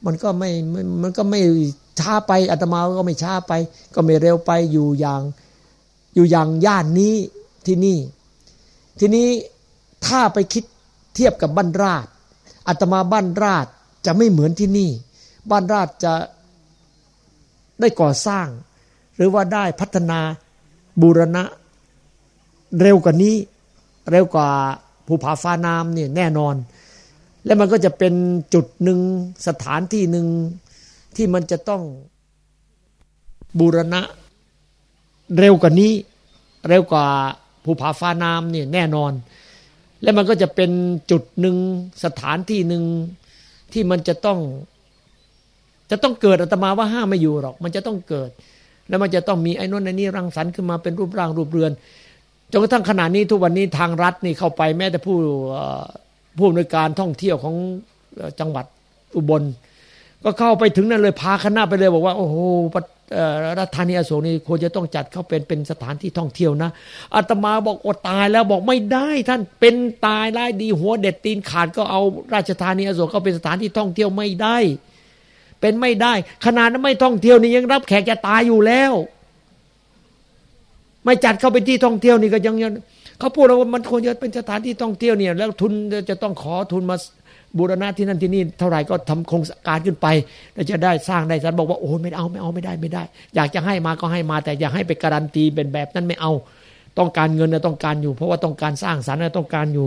มันก็ไม่ช้าไปอาตมาก็ไม่ช้าไปก็ไม่เร็วไปอยู่อย่างย่านนี้ที่นี่ทีนี้ถ้าไปคิดเทียบกับบ้านราชอาตมาบ้านราชจะไม่เหมือนที่นี่บ้านราชจะได้ก่อสร้างหรือว่าได้พัฒนาบูรณะเร็วกว่านี้เร็วกว่าภูผาฟ้าน้ำเนี่ยแน่นอนและมันก็จะเป็นจุดหนึ่งสถานที่หนึ่งที่มันจะต้องบูรณะเร็วกว่านี้เร็วกว่าภูผาฟ้าน้ำเนี่ยแน่นอนและมันก็จะเป็นจุดหนึ่งสถานที่หนึ่งที่มันจะต้องเกิดอาตมาว่าห้ามไม่อยู่หรอกมันจะต้องเกิดแล้วมันจะต้องมีไอ้นู้นไอ้นี่รังสรรค์ขึ้นมาเป็นรูปร่างรูปเรือนจนกระทั่งขณะนี้ทุกวันนี้ทางรัฐนี่เข้าไปแม้แต่ผู้อำนวยการท่องเที่ยวของจังหวัดอุบลก็เข้าไปถึงนั่นเลยพาคณะไปเลยบอกว่าโอ้โหรัฐธานีอโศกนี่ควรจะต้องจัดเข้าเป็นสถานที่ท่องเที่ยวนะอาตมาบอกโอ้ตายแล้วบอกไม่ได้ท่านเป็นตายร้ายดีหัวเด็ดตีนขาดก็เอาราชธานีอโศกเข้าเป็นสถานที่ท่องเที่ยวไม่ได้เป็นไม่ได้ขนาดนั้นไม่ท่องเที่ยวนี่ยังรับแขกจะตายอยู่แล้วไม่จัดเข้าเป็นที่ท่องเที่ยวนี่ก็ยังเขาพูดว่ามันควรจะเป็นสถานที่ท่องเที่ยวเนี่ยแล้วทุนจะต้องขอทุนมาบูรณะที่นั่นที่นี่เท่าไหร่ก็ทำโครงการขึ้นไปแล้วจะได้สร้างได้ฉันบอกว่าโอ้ไม่ได้อยากจะให้มาก็ให้มาแต่อย่าให้ไปการันตีเป็นแบบนั้นไม่เอาต้องการเงินนะต้องการอยู่เพราะว่าต้องการสร้างสรรค์นะต้องการอยู่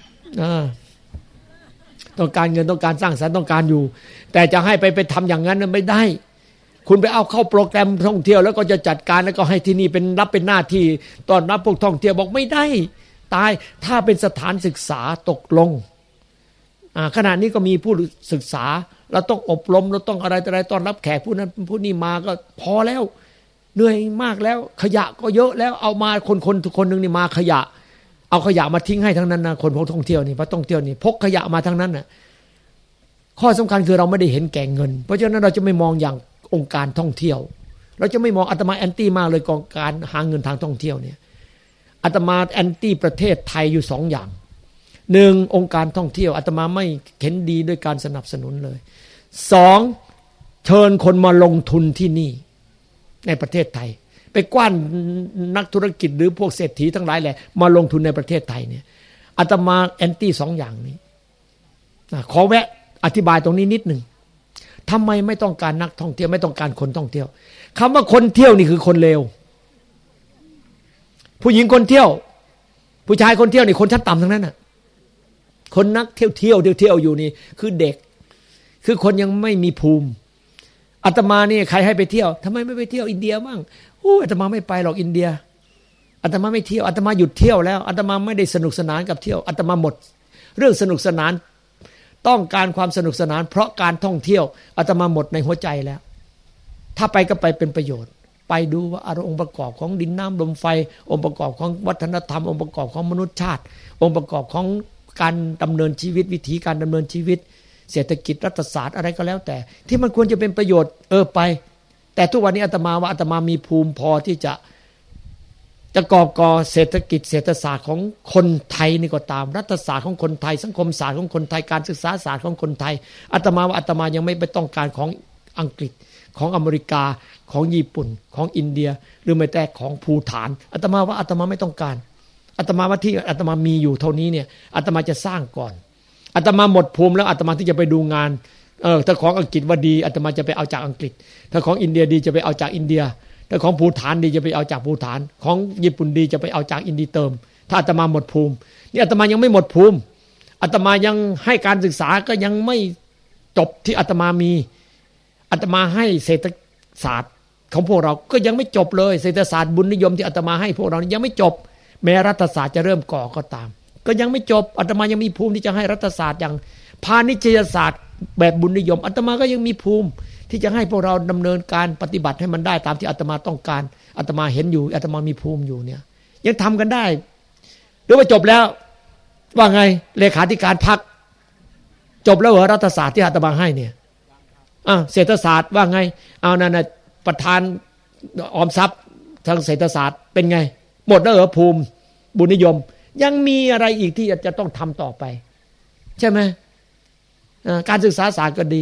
ต้องการเงินต้องการสร้างสรรค์ต้องการอยู่แต่จะให้ไปทำอย่างนั้นไม่ได้คุณไปเอาเข้าโปรแกรมท่องเที่ยวแล้วก็จะจัดการแล้วก็ให้ที่นี่เป็นรับเป็นหน้าที่ต้อนรับพวกท่องเที่ยวบอกไม่ได้ตายถ้าเป็นสถานศึกษาตกลงขณะนี้ก็มีผู้ศึกษาเราต้องอบรมเราต้องอะไรต้อนรับแขกผู้นั้นผู้นี้มาก็พอแล้วเหนื่อยมากแล้วขยะก็เยอะแล้วเอามาคนทุกคนนึงนี่มาขยะเอาขยะมาทิ้งให้ทั้งนั้นนะคนพวกท่องเที่ยวนี่พระท่องเที่ยวนี่พกขยะมาทั้งนั้นน่ะข้อสำคัญคือเราไม่ได้เห็นแก่เงินเพราะฉะนั้นเราจะไม่มองอย่างองค์การท่องเที่ยวเราจะไม่มองอาตมาแอนตี้มากเลยกองการหาเงินทางท่องเที่ยวเนี่ยอาตมาแอนตี้ประเทศไทยอยู่2อย่าง1องค์การท่องเที่ยวอาตมาไม่เห็นดีด้วยการสนับสนุนเลย2เชิญคนมาลงทุนที่นี่ในประเทศไทยไปกว้านนักธุรกิจหรือพวกเศรษฐีทั้งหลายแหละมาลงทุนในประเทศไทยเนี่ยอาตมาแอนตี้2อย่างนี้ขอแวะอธิบายตรงนี้นิดนึงทำไมไม่ต้องการนักท่องเที่ยวไม่ต้องการคนท่องเที่ยวคำว่าคนเที่ยวนี่คือคนเลวผู้หญิงคนเที่ยวผู้ชายคนเที่ยวนี่คนชั้นต่ำทั้งนั้นน่ะคนนักเที่ยวอยู่นี่คือเด็กคือคนยังไม่มีภูมิอาตมานี่ใครให้ไปเที่ยวทำไมไม่ไปเที่ยวอินเดียบ้างอาตมาไม่ไปหรอกอินเดียอาตมาไม่เที่ยวอาตมาหยุดเที่ยวแล้วอาตมาไม่ได้สนุกสนานกับเที่ยวอาตมาหมดเรื่องสนุกสนานต้องการความสนุกสนานเพราะการท่องเที่ยวอาตมาหมดในหัวใจแล้วถ้าไปก็ไปเป็นประโยชน์ไปดูว่าองค์ประกอบของดินน้ำลมไฟองค์ประกอบของวัฒนธรรมองค์ประกอบของมนุษยชาติองค์ประกอบของการดำเนินชีวิตวิถีการดำเนินชีวิตเศรษฐกิจรัฐศาสตร์อะไรก็แล้วแต่ที่มันควรจะเป็นประโยชน์ไปแต่ทุกวันนี้อาตมาว่าอาตมามีภูมิพอที่จะก่อเศรษฐกิจเศรษฐศาสตร์ของคนไทยนี่ก็ตามรัฐศาสตร์ของคนไทยสังคมศาสตร์ของคนไทยการศึกษาศาสตร์ของคนไทยอาตมาว่าอาตมายังไม่ไปต้องการของอังกฤษของอเมริกาของญี่ปุ่นของอินเดียหรือแม้แต่ของภูฏานอาตมาว่าอาตมาไม่ต้องการอาตมาว่าที่อาตมามีอยู่เท่านี้เนี่ยอาตมาจะสร้างก่อนอาตมาหมดภูมิแล้วอาตมาที่จะไปดูงานถ้าของอังกฤษว่าดีอาตมาจะไปเอาจากอังกฤษถ้าของอินเดียดีจะไปเอาจากอินเดียถ้าของภูฏานดีจะไปเอาจากภูฏานของญี่ปุ่นดีจะไปเอาจากอินเดียเติมถ้าอาตมาหมดภูมินี่อาตมายังไม่หมดภูมิอาตมายังให้การศึกษาก็ยังไม่จบที่อาตมามีอาตมาให้เศรษฐศาสตร์ของพวกเราก็ยังไม่จบเลยเศรษฐศาสตร์บุญนิยมที่อาตมาให้พวกเรายังไม่จบแม้รัฐศาสตร์จะเริ่มก่อก็ตามก็ยังไม่จบอาตมายังมีภูมิที่จะให้รัฐศาสตร์อย่างพาณิชยศาสตร์แบบบุญนิยมอาตมาก็ยังมีภูมิที่จะให้พวกเราดำเนินการปฏิบัติให้มันได้ตามที่อาตมาต้องการอาตมาเห็นอยู่อาตมามีภูมิอยู่เนี่ยยังทำกันได้หรือว่าจบแล้วว่าไงเลขาธิการพรรคจบแล้วเหรอรัฐศาสตร์ที่อาตมาให้เนี่ยเศรษฐศาสตร์ว่าไงเอานั่นน่ะประธานออมทรัพย์ทางเศรษฐศาสตร์เป็นไงหมดแล้วเหรอภูมิบุญนิยมยังมีอะไรอีกที่จะต้องทำต่อไปใช่ไหมการศึกษาศาสตร์ก็ดี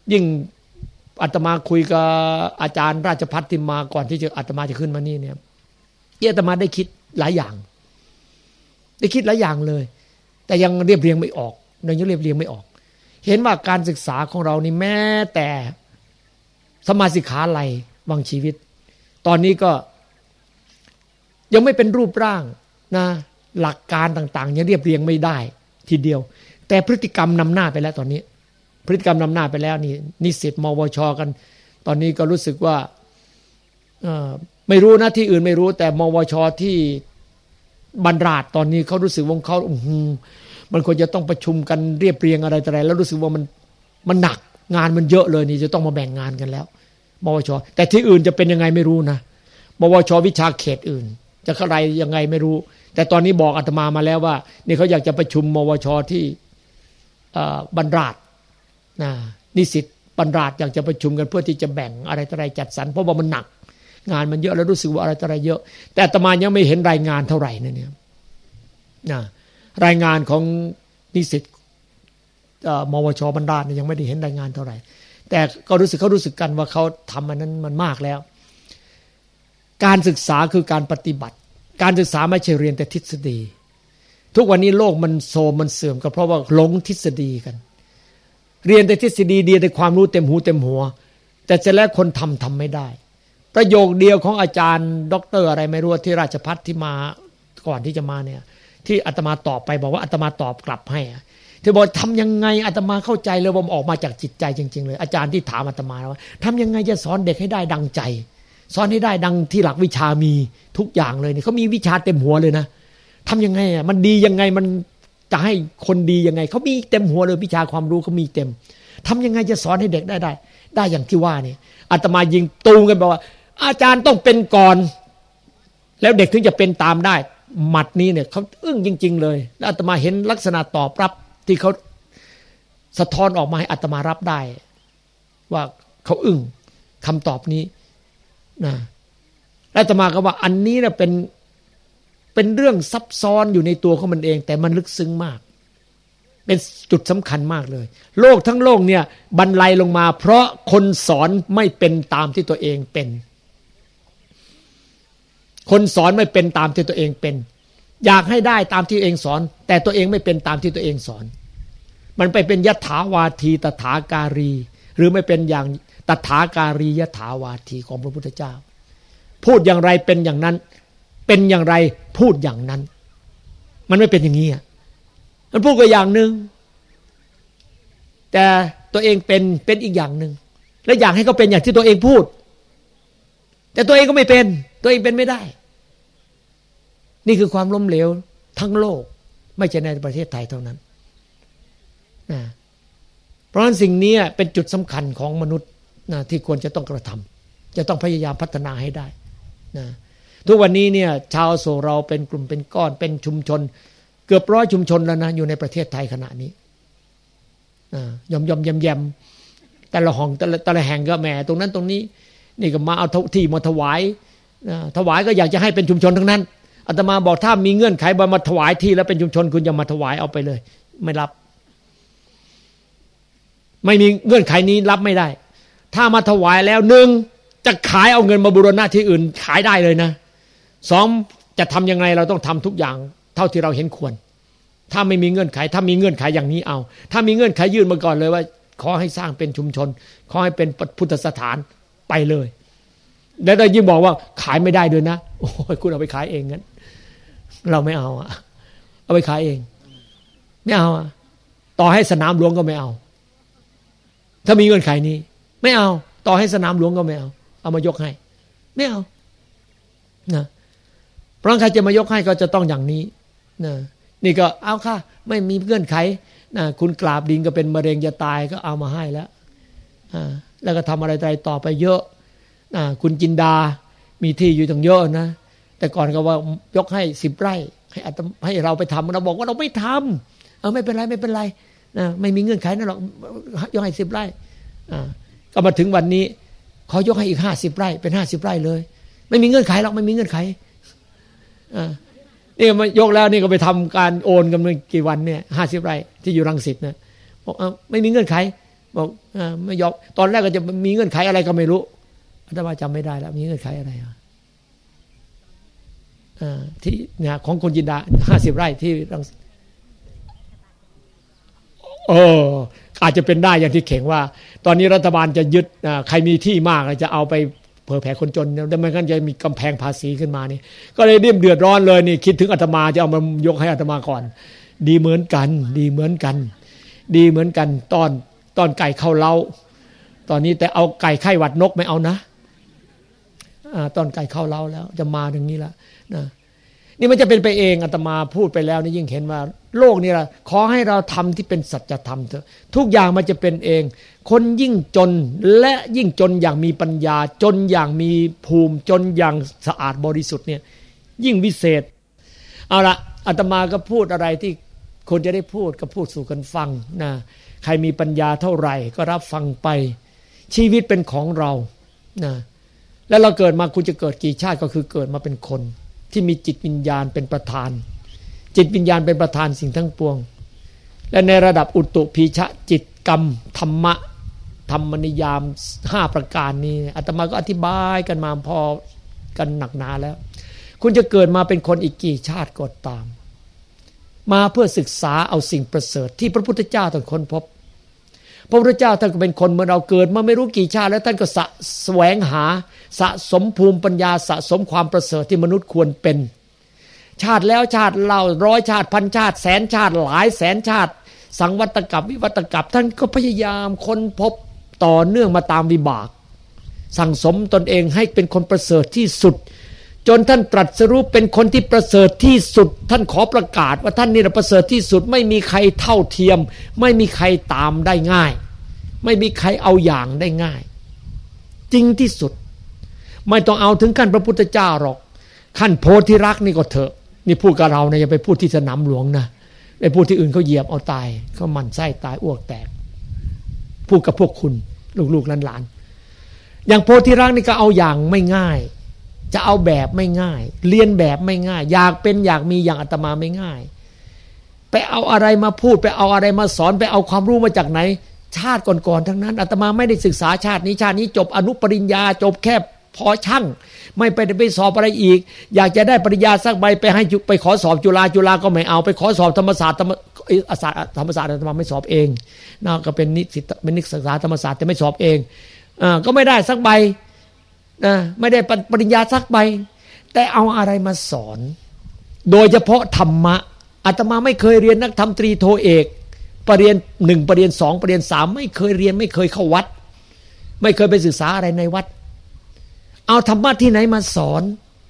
ยิ่งอาตมาคุยกับอาจารย์ราชภัฏที่มาก่อนที่จะอาตมาจะขึ้นมานี่เนี่ยอาตมาได้คิดหลายอย่างได้คิดหลายอย่างเลยแต่ยังเรียบเรียงไม่ออกยังเรียบเรียงไม่ออกเห็นว่าการศึกษาของเรานี่แม้แต่สมาสิกขาลัยวังชีวิตตอนนี้ก็ยังไม่เป็นรูปร่างนะหลักการต่างๆยังเรียบเรียงไม่ได้ทีเดียวแต่พฤติกรรมนำหน้าไปแล้วตอนนี้พฤติกรรมนำหน้าไปแล้วนี่นิสิตมวชกันตอนนี้ก็รู้สึกว่าไม่รู้นะที่อื่นไม่รู้แต่มวชที่บรรดาตอนนี้เขารู้สึกว่าเขามันควรจะต้องประชุมกันเรียบเรียงอะไรต่ออะไรแล้วรู้สึกว่ามันหนักงานมันเยอะเลยนี่จะต้องมาแบ่งงานกันแล้วมวชแต่ที่อื่นจะเป็นยังไงไม่รู้นะมวชวิชาเขตอื่นจะอะไรยังไงไม่รู้แต่ตอนนี้บอกอาตมาแล้วว่านี่เขาอยากจะประชุมมวชที่บรรดานิสิตบรรดาอยากจะประชุมกันเพื่อที่จะแบ่งอะไรต่ออะไรจัดสรรเพราะว่ามันหนักงานมันเยอะแล้วรู้สึกว่าอะไรต่ออะไรเยอะแต่อาตมายังไม่เห็นรายงานเท่าไหร่เนี่ยรายงานของนิสิตมวชบรรดาเนี่ยยังไม่ได้เห็นรายงานเท่าไหร่แต่ก็รู้สึกเขารู้สึกกันว่าเขาทำอันนั้นมันมากแล้วการศึกษาคือการปฏิบัติการศึกษาไม่ใช่เรียนแต่ทฤษฎีทุกวันนี้โลกมันโทรมมันเสื่อมก็เพราะว่าหลงทฤษฎีกันเรียนแต่ทฤษฎีเดียวแต่ความรู้เต็มหูเต็มหัวแต่จะแล้วคนทำไม่ได้ประโยคเดียวของอาจารย์ด็อกเตอร์อะไรไม่รู้ที่ราชภัฏที่มาก่อนที่จะมาเนี่ยที่อาตมาตอบไปบอกว่าอาตมาตอบกลับให้ที่บอกทำยังไงอาตมาเข้าใจเลยว่าออกมาจากจิตใจจริงๆเลยอาจารย์ที่ถามอาตมาว่าทำยังไงจะสอนเด็กให้ได้ดังใจสอนให้ได้ดังที่หลักวิชามีทุกอย่างเลยนี่เขามีวิชาเต็มหัวเลยนะทำยังไงมันดียังไงมันจะให้คนดียังไงเขามีเต็มหัวเลยวิชาความรู้เขามีเต็มทำยังไงจะสอนให้เด็กได้อย่างที่ว่านี่อาตมายิงตูมกันบอกว่าอาจารย์ต้องเป็นก่อนแล้วเด็กถึงจะเป็นตามได้หมัดนี้เนี่ยเขาอึ้งจริงๆเลยแล้วอาตมาเห็นลักษณะตอบรับที่เขาสะท้อนออกมาให้อาตมารับได้ว่าเขาอึ้งคำตอบนี้นะอาตมาก็ว่าอันนี้นะเป็นเรื่องซับซ้อนอยู่ในตัวของมันเองแต่มันลึกซึ้งมากเป็นจุดสำคัญมากเลยโลกทั้งโลกเนี่ยบรรลัยลงมาเพราะคนสอนไม่เป็นตามที่ตัวเองเป็นคนสอนไม่เป็นตามที่ตัวเองเป็นอยากให้ได้ตามที่ตัวเองสอนแต่ตัวเองไม่เป็นตามที่ตัวเองสอนมันไปเป็นยถาวาทีตถาการีหรือไม่เป็นอย่างตถาการียถาวาทีของพระพุทธเจ้าพูดอย่างไรเป็นอย่างนั้นเป็นอย่างไรพูดอย่างนั้นมันไม่เป็นอย่างนี้มันพูดก็อย่างหนึ่งแต่ตัวเองเป็นอีกอย่างหนึ่งและอยากให้เขาเป็นอย่างที่ตัวเองพูดแต่ตัวเองก็ไม่เป็นตัวเองเป็นไม่ได้นี่คือความล้มเหลวทั้งโลกไม่ใช่ในประเทศไทยเท่านั้นเพราะฉะนั้นสิ่งนี้เป็นจุดสำคัญของมนุษย์ที่ควรจะต้องกระทำจะต้องพยายามพัฒนาให้ได้ทุกวันนี้เนี่ยชาวโซเราเป็นกลุ่มเป็นก้อนเป็นชุมชนเกือบ100ชุมชนแล้วนะอยู่ในประเทศไทยขณะนี้ยอมแยมแต่ละห้องแต่ละแห่งก็แหมตรงนั้นตรงนี้นี่ก็มาเอาที่มาถวายถวายก็อยากจะให้เป็นชุมชนทั้งนั้นอาตมาบอกถ้ามีเงื่อนไขมาถวายที่แล้วเป็นชุมชนคุณอย่ามาถวายเอาไปเลยไม่รับไม่มีเงื่อนไขนี้รับไม่ได้ถ้ามาถวายแล้ว1จะขายเอาเงินมาบูรณะที่อื่นขายได้เลยนะ2จะทำยังไงเราต้องทำทุกอย่างเท่าที่เราเห็นควรถ้าไม่มีเงื่อนไขถ้ามีเงื่อนไขอย่างนี้เอาถ้ามีเงื่อนไขยื่นมาก่อนเลยว่าขอให้สร้างเป็นชุมชนขอให้เป็นพุทธสถานไปเลยแล้วได้ยิ่งบอกว่าขายไม่ได้ด้วยนะโอ้ยคุณเอาไปขายเองงั้นเราไม่เอาเอาไปขายเองไม่เอาต่อให้สนามหลวงก็ไม่เอาถ้ามีเงื่อนไขนี้ไม่เอาต่อให้สนามหลวงก็ไม่เอามายกให้ไม่เอานะเพราะใครจะมายกให้ก็จะต้องอย่างนี้นะนี่ก็เอาค่ะไม่มีเงื่อนไขนะคุณกราบดินก็เป็นมะเร็งจะตายก็เอามาให้แล้วแล้วก็ทำอะไรต่อไปเยอะคุณจินดามีที่อยู่ตั้งเยอะนะแต่ก่อนก็ว่ายกให้10 ไร่ให้เราไปทำเราบอกว่าเราไม่ทำไม่เป็นไรนะไม่มีเงื่อนไขนั่นหรอกยกให้10 ไร่ก็มาถึงวันนี้ขอยกให้อีก50 ไร่เป็น50 ไร่เลยไม่มีเงื่อนไขหรอกไม่มีเงื่อนไขนี่มายกแล้วนี่ก็ไปทำการโอนกันเมื่อกี่วันเนี่ย50 ไร่ที่อยู่รังสิตนะบอกไม่มีเงื่อนไขบอกไม่ยอมตอนแรกก็จะมีเงื่อนไขอะไรก็ไม่รู้อาตมาจำไม่ได้แล้วมีเงื่อนไขอะไรที่เนี่ยของคุณจินดา50 ไร่ที่อาจจะเป็นได้อย่างที่เข่งว่าตอนนี้รัฐบาลจะยึดใครมีที่มากจะเอาไปเผยแผ่คนจนแล้วไม่งั้นจะมีกำแพงภาษีขึ้นมานี่ก็เลยเดือดร้อนเลยนี่คิดถึงอาตมาจะเอามายกให้อาตมาก่อนดีเหมือนกันตอนไก่เข้าเล้าตอนนี้แต่เอาไก่ไข้หวัดนกไม่เอานะตอนไก่เข้าเล้าแล้วจะมาถึงนี้แล้วนะนี่มันจะเป็นไปเองอาตมาพูดไปแล้วนี่ยิ่งเห็นว่าโลกนี้ละขอให้เราทำที่เป็นสัจธรรมเถอะทุกอย่างมันจะเป็นเองคนยิ่งจนและยิ่งจนอย่างมีปัญญาจนอย่างมีภูมิจนอย่างสะอาดบริสุทธิ์เนี่ยยิ่งวิเศษเอาละอาตมาก็พูดอะไรที่คนจะได้พูดก็พูดสู่กันฟังนะใครมีปัญญาเท่าไหร่ก็รับฟังไปชีวิตเป็นของเรานะแล้วเราเกิดมาคุณจะเกิดกี่ชาติก็คือเกิดมาเป็นคนที่มีจิตวิญญาณเป็นประธานจิตวิญญาณเป็นประธานสิ่งทั้งปวงและในระดับอุตุพีชะจิตกรรมธรรมะธรรมนิยาม5ประการนี้อาตมาก็อธิบายกันมาพอกันหนักหนาแล้วคุณจะเกิดมาเป็นคนอีกกี่ชาติก็ตามมาเพื่อศึกษาเอาสิ่งประเสริฐที่พระพุทธเจ้าท่านค้นพบพระพุทธเจ้าท่านก็เป็นคนเหมือนเราเกิดมาไม่รู้กี่ชาติแล้วท่านก็แสวงหาสะสมภูมิปัญญาสะสมความประเสริฐที่มนุษย์ควรเป็นชาติแล้วชาติเล่า100 ชาติพันชาติแสนชาติหลายแสนชาติสังวัตกับวิวัตกับท่านก็พยายามค้นพบต่อเนื่องมาตามวิบากสั่งสมตนเองให้เป็นคนประเสริฐที่สุดจนท่านตรัสรู้เป็นคนที่ประเสริฐที่สุดท่านขอประกาศว่าท่านนี่แหละประเสริฐที่สุดไม่มีใครเท่าเทียมไม่มีใครตามได้ง่ายไม่มีใครเอาอย่างได้ง่ายจริงที่สุดไม่ต้องเอาถึงขั้นพระพุทธเจ้าหรอกขั้นโพธิรักนี่ก็เถอะนี่พูดกับเรานะอย่าไปพูดที่สนามหลวงนะไปพูดที่อื่นเขาเหยียบเอาตายเขาหมั่นไส้ตายอ้วกแตกพูดกับพวกคุณลูกๆหลานๆอย่างโพธิรักนี่ก็เอาอย่างไม่ง่ายจะเอาแบบไม่ง่ายเรียนแบบไม่ง่ายอยากเป็นอยากมีอย่างอาตมาไม่ง่ายไปเอาอะไรมาพูดไปเอาอะไรมาสอนไปเอาความรู้มาจากไหนชาติก่อนๆทั้งนั้นอาตมาไม่ได้ศึกษาชาตินี้จบอนุปริญญาจบแค่พอช่างไม่ไปสอบอะไรอีกอยากจะได้ปริญญาสักใบไปขอสอบจุฬาก็ไม่เอาไปขอสอบธรรมศาสตร์ธรรมศาสตร์อาตมาไม่สอบเองนะก็เป็นนิสิตศึกษาธรรมศาสตร์แต่ไม่สอบเองก็ไม่ได้สักใบนะไม่ได้ปริญญาสักใบแต่เอาอะไรมาสอนโดยเฉพาะธรรมะอาตมาไม่เคยเรียนนักธรรมตรีโทเอกปริญญา1ปริญญา2ปริญญา3ไม่เคยเรียนไม่เคยเข้าวัดไม่เคยไปศึกษาอะไรในวัดเอาธรรมะที่ไหนมาสอน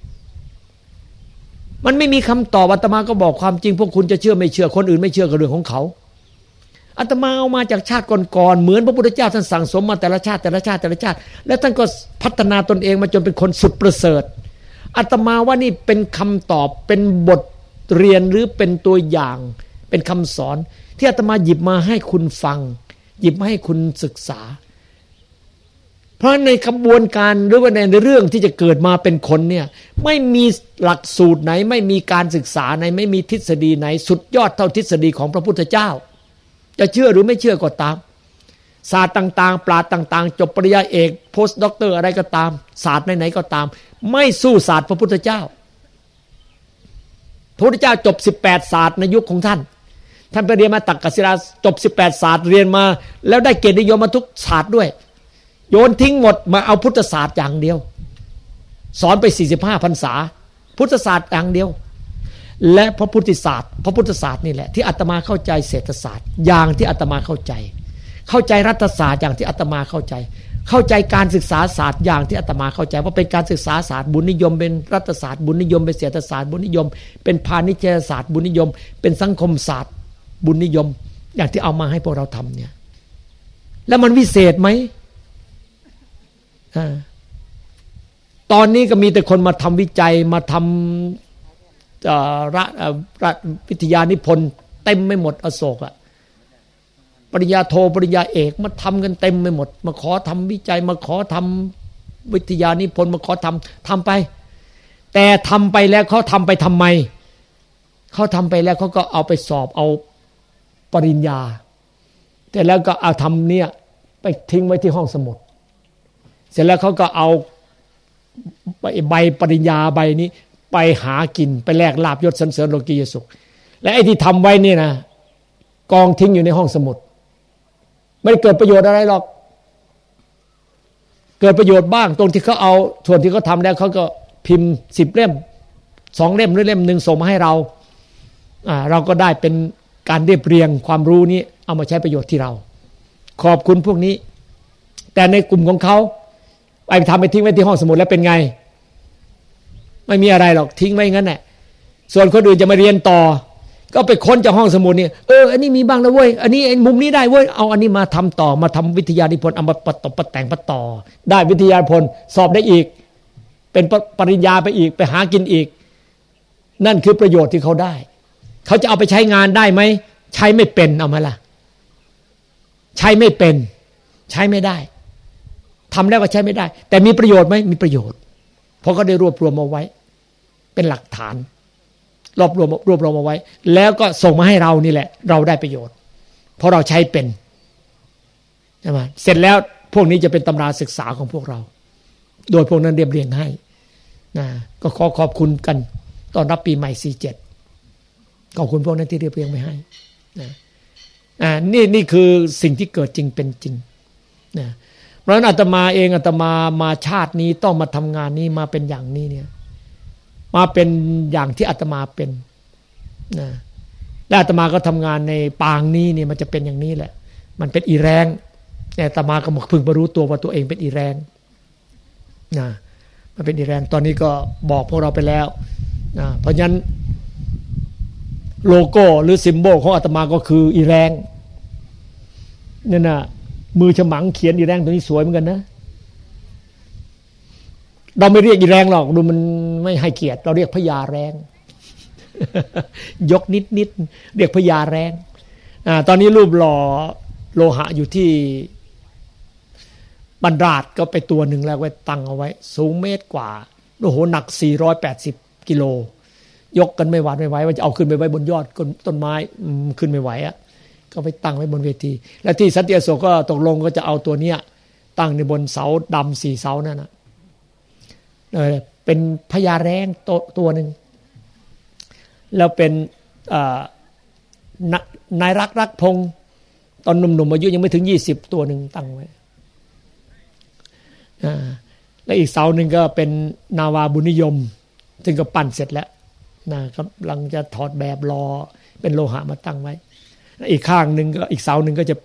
มันไม่มีคำตอบอาตมาก็บอกความจริงพวกคุณจะเชื่อไม่เชื่อคนอื่นไม่เชื่อก็เรื่องของเขาอาตมาเอามาจากชาติก่อนๆเหมือนพระพุทธเจ้าท่านสั่งสมมาแต่ละชาติแล้วท่านก็พัฒนาตนเองมาจนเป็นคนสุดประเสริฐอาตมาว่านี่เป็นคำตอบเป็นบทเรียนหรือเป็นตัวอย่างเป็นคำสอนที่อาตมาหยิบมาให้คุณฟังหยิบมาให้คุณศึกษาเพราะในกระบวนการหรือว่าในเรื่องที่จะเกิดมาเป็นคนเนี่ยไม่มีหลักสูตรไหนไม่มีการศึกษาไหนไม่มีทฤษฎีไหนสุดยอดเท่าทฤษฎีของพระพุทธเจ้าจะเชื่อหรือไม่เชื่อก็ตามศาสตร์ต่างๆปราชญ์ต่างๆจบปริญญาเอกโพสต์ด็อกเตอร์อะไรก็ตามศาสตร์ไหนๆก็ตามไม่สู้ศาสตร์พระพุทธเจ้าพระพุทธเจ้าจบ18ศาสตร์ในยุคของท่านไปเรียนมาตักกศิลาจบ18ศาสตร์เรียนมาแล้วได้เกียรตินิยมมาทุกศาสตร์ด้วยโยนทิ้งหมดมาเอาพุทธศาสตร์อย่างเดียวสอนไป45พรรษาพุทธศาสตร์อย่างเดียวและพระพุทธศาสตร์นี่แหละที่อาตมาเข้าใจเศรษฐศาสตร์อย่างที่อาตมาเข้าใจรัฐศาสตร์อย่างที่อาตมาเข้าใจการศึกษาศาสตร์อย่างที่อาตมาเข้าใจว่าเป็นการศึกษาศาสตร์บุญนิยมเป็นรัฐศาสตร์บุญนิยมเป็นเศรษฐศาสตร์บุญนิยมเป็นพาณิชยศาสตร์บุญนิยมเป็นสังคมศาสตร์บุญนิยมอย่างที่เอามาให้พวกเราทำเนี่ยแล้วมันวิเศษไหมตอนนี้ก็มีแต่คนมาทำวิจัยมาทำวิทยานิพนธ์เต็มไม่หมดอโศกอะปริญญาโทปริญญาเอกมาทำกันเต็มไม่หมดมาขอทำวิจัยมาขอทำวิทยานิพนธ์มาขอทำไปแต่ทำไปแล้วเขาทำไปทำไมเขาทำไปแล้วเขาก็เอาไปสอบเอาปริญญาแต่แล้วก็เอาทำเนี่ยไปทิ้งไว้ที่ห้องสมุดเสร็จแล้วเขาก็เอาใบปริญญาใบนี้ไปหากินไปแลกลาภยศสรรเสริญโลกียสุขและไอ้ที่ทำไว้นี่นะกองทิ้งอยู่ในห้องสมุดไม่ได้เกิดประโยชน์อะไรหรอกเกิดประโยชน์บ้างตรงที่เขาเอาส่วนที่เขาทำแล้วเขาก็พิมพ์10 เล่ม2 เล่มหรือเล่มนึงส่งมาให้เราเราก็ได้เป็นการเรียบเรียงความรู้นี้เอามาใช้ประโยชน์ที่เราขอบคุณพวกนี้แต่ในกลุ่มของเขาไปทำไปทิ้งไว้ที่ห้องสมุดแล้วเป็นไงไม่มีอะไรหรอกทิ้งไว้งั้นแหละส่วนคนอื่นจะมาเรียนต่อก็ไปค้นจากห้องสมุดนี่อันนี้มีบ้างแล้วเว้ยอันนี้มุมนี้ได้เว้ยเอาอันนี้มาทำต่อมาทำวิทยานิพนธ์เอามาประแต่งประต่อได้วิทยานิพนธ์สอบได้อีกเป็นปริญญาไปอีกไปหากินอีกนั่นคือประโยชน์ที่เขาได้เขาจะเอาไปใช้งานได้ไหมใช้ไม่เป็นเอามาล่ะใช้ไม่เป็นใช้ไม่ได้ทำแล้วก็ใช้ไม่ได้แต่มีประโยชน์ไหมมีประโยชน์เพราะก็ได้รวบรวมเอาไว้เป็นหลักฐานรวบรวมเอาไว้แล้วก็ส่งมาให้เรานี่แหละเราได้ประโยชน์เพราะเราใช้เป็นใช่ไหมเสร็จแล้วพวกนี้จะเป็นตำราศึกษาของพวกเราโดยพวกนั้นเรียบเรียงให้นะก็ขอบคุณกันตอนรับปีใหม่47ขอบคุณพวกนั้นที่เรียบเรียงไว้ให้นะนี่คือสิ่งที่เกิดจริงเป็นจริงนะเพราะฉะนั้นอาตมาเองอาตมามาชาตินี้ต้องมาทำงานนี้มาเป็นอย่างนี้เนี่ยมาเป็นอย่างที่อาตมาเป็นนะและอาตมาก็ทำงานในปางนี้เนี่ยมันจะเป็นอย่างนี้แหละมันเป็นอีแรงแต่อาตมาก็เพิ่งมารู้ตัวว่าตัวเองเป็นอีแรงนะมันเป็นอีแรงตอนนี้ก็บอกพวกเราไปแล้วนะเพราะฉะนั้นโลโก้หรือซิมโบลของอาตมาก็คืออีแรงนั่นน่ะมือฉมังเขียนอีแรงตัวนี้สวยเหมือนกันนะเราไม่เรียกอีแรงหรอกดูมันไม่ให้เกียรติเราเรียกพญาแรงยกนิดเรียกพญาแรงตอนนี้รูปหล่อโลหะอยู่ที่บรรดาดก็ไปตัวหนึ่งแล้วไว้ตั้งเอาไว้สูง1 เมตรกว่าโอ้โหหนัก480 กิโลยกกันไม่หวาดไม่ไหวว่าจะเอาขึ้นไปไว้บนยอดต้นไม้ขึ้นไม่ไหวก็ไปตั้งไว้บนเวทีและที่สันติอโศกก็ตกลงก็จะเอาตัวเนี้ยตั้งในบนเสาดำ4 เสานั่นนะเป็นพญาแรงตัวหนึ่งแล้วเป็นนายรักพงศ์ตอนหนุ่มๆอายุยังไม่ถึง20ตัวหนึ่งตั้งไว้และอีกเสาหนึ่งก็เป็นนาวาบุญนิยมซึ่งก็ปั้นเสร็จแล้วนะครับกำลังจะถอดแบบรอเป็นโลหะมาตั้งไว้อีกข้างหนึ่งก็อีกเสาหนึ่งก็จะ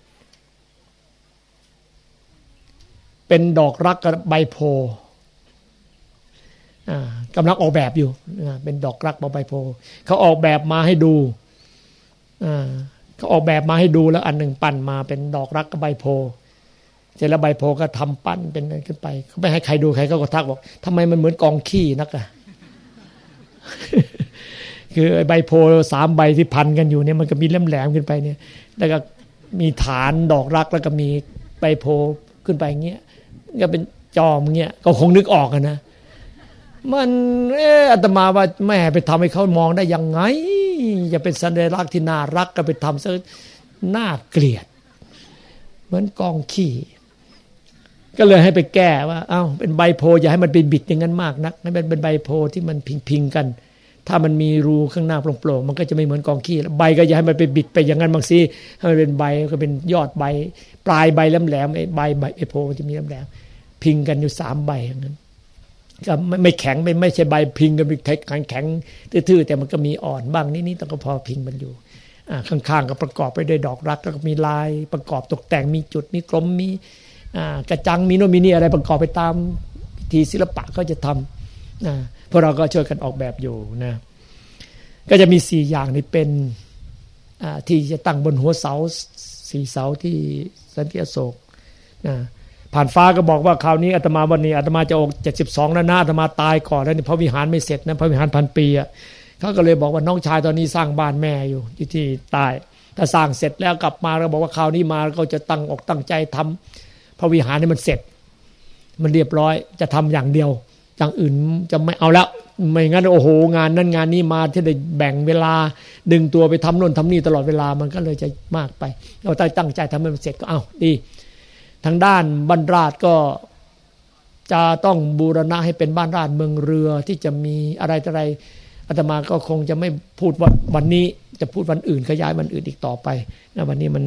เป็นดอกรักกับใบโพกำลังออกแบบอยู่เป็นดอกรักใบโพเขาออกแบบมาให้ดูเขาออกแบบมาให้ดูแล้วอันหนึ่งปั้นมาเป็นดอกรักกับใบโพเสร็จแล้วใบโพก็ทำปั้นเป็นขึ้นไปเขาไม่ให้ใครดูใครก็ทักบอกทำไมมันเหมือนกองขี้นักคือใบโพ3 ใบที่พันกันอยู่เนี่ยมันก็มีแหลมๆขึ้นไปเนี่ยแล้วก็มีฐานดอกรักแล้วก็มีใบโพขึ้นไปอย่างเงี้ยก็เป็นจอมเงี้ยก็คงนึกออกนะมันอาตมาว่าแม่ไปทำให้เขามองได้ยังไงจะเป็นสัญลักษณ์ที่น่ารักก็ไปทำซะน่าเกลียดเหมือนกองขี้ก็เลยให้ไปแก้ว่าเป็นใบโพอย่าให้มันเป็นบิดอย่างนั้นมากนักให้มันเป็นใบโพที่มันพิงกันถ้ามันมีรูข้างหน้าโปร่งๆมันก็จะไม่เหมือนกองขี้ใบก็อย่าให้มันไปบิดไปอย่างนั้นบางทีให้มันเป็นใบก็เป็นยอดใบปลายใบแหลมๆไอ้ใบโพมันจะมีแหลมๆพิงกันอยู่3 ใบอย่างนั้นก็ไม่แข็งไม่ใช่ใบพิงกันเป็นแข็งทื่อๆแต่มันก็มีอ่อนบ้างนิดๆแต่ก็พอพิงมันอยู่ข้างๆก็ประกอบไปด้วยดอกรักแล้วก็มีลายประกอบตกแต่งมีจุดมีกลมมีกระจังมีโน่นมีนี่อะไรประกอบไปตามพิธีศิลปะก็จะทำพวกเราก็ช่วยกันออกแบบอยู่นะก็จะมี4 อย่างนี้เป็นที่จะตั้งบนหัวเสา4 เสาที่สันติอโศกนะผ่านฟ้าก็บอกว่าคราวนี้อาตมาวันนี้อาตมาจะออก72แล้วนะอาตมาตายก่อนแล้วนี่พระวิหารไม่เสร็จนะพระวิหาร1,000 ปีเขาก็เลยบอกว่าน้องชายตอนนี้สร้างบ้านแม่อยู่ที่ใต้ถ้าสร้างเสร็จแล้วกลับมาเราบอกว่าคราวนี้มาก็จะตั้งใจทำพระวิหารให้มันเสร็จมันเรียบร้อยจะทำอย่างเดียวอย่างอื่นจะไม่เอาแล้วไม่งั้นโอ้โหงานนั้นงานนี้มาที่ได้แบ่งเวลาดึงตัวไปทำโน่นทำนี่ตลอดเวลามันก็เลยจะมากไปเราตั้งใจทำให้มันเสร็จก็ดีทางด้านบ้านราชก็จะต้องบูรณะให้เป็นบ้านราชเมืองเรือที่จะมีอะไรต่ออะไรอาตมาก็คงจะไม่พูดวันนี้จะพูดวันอื่นขยายวันอื่นอีกต่อไปนะวันนี้มัน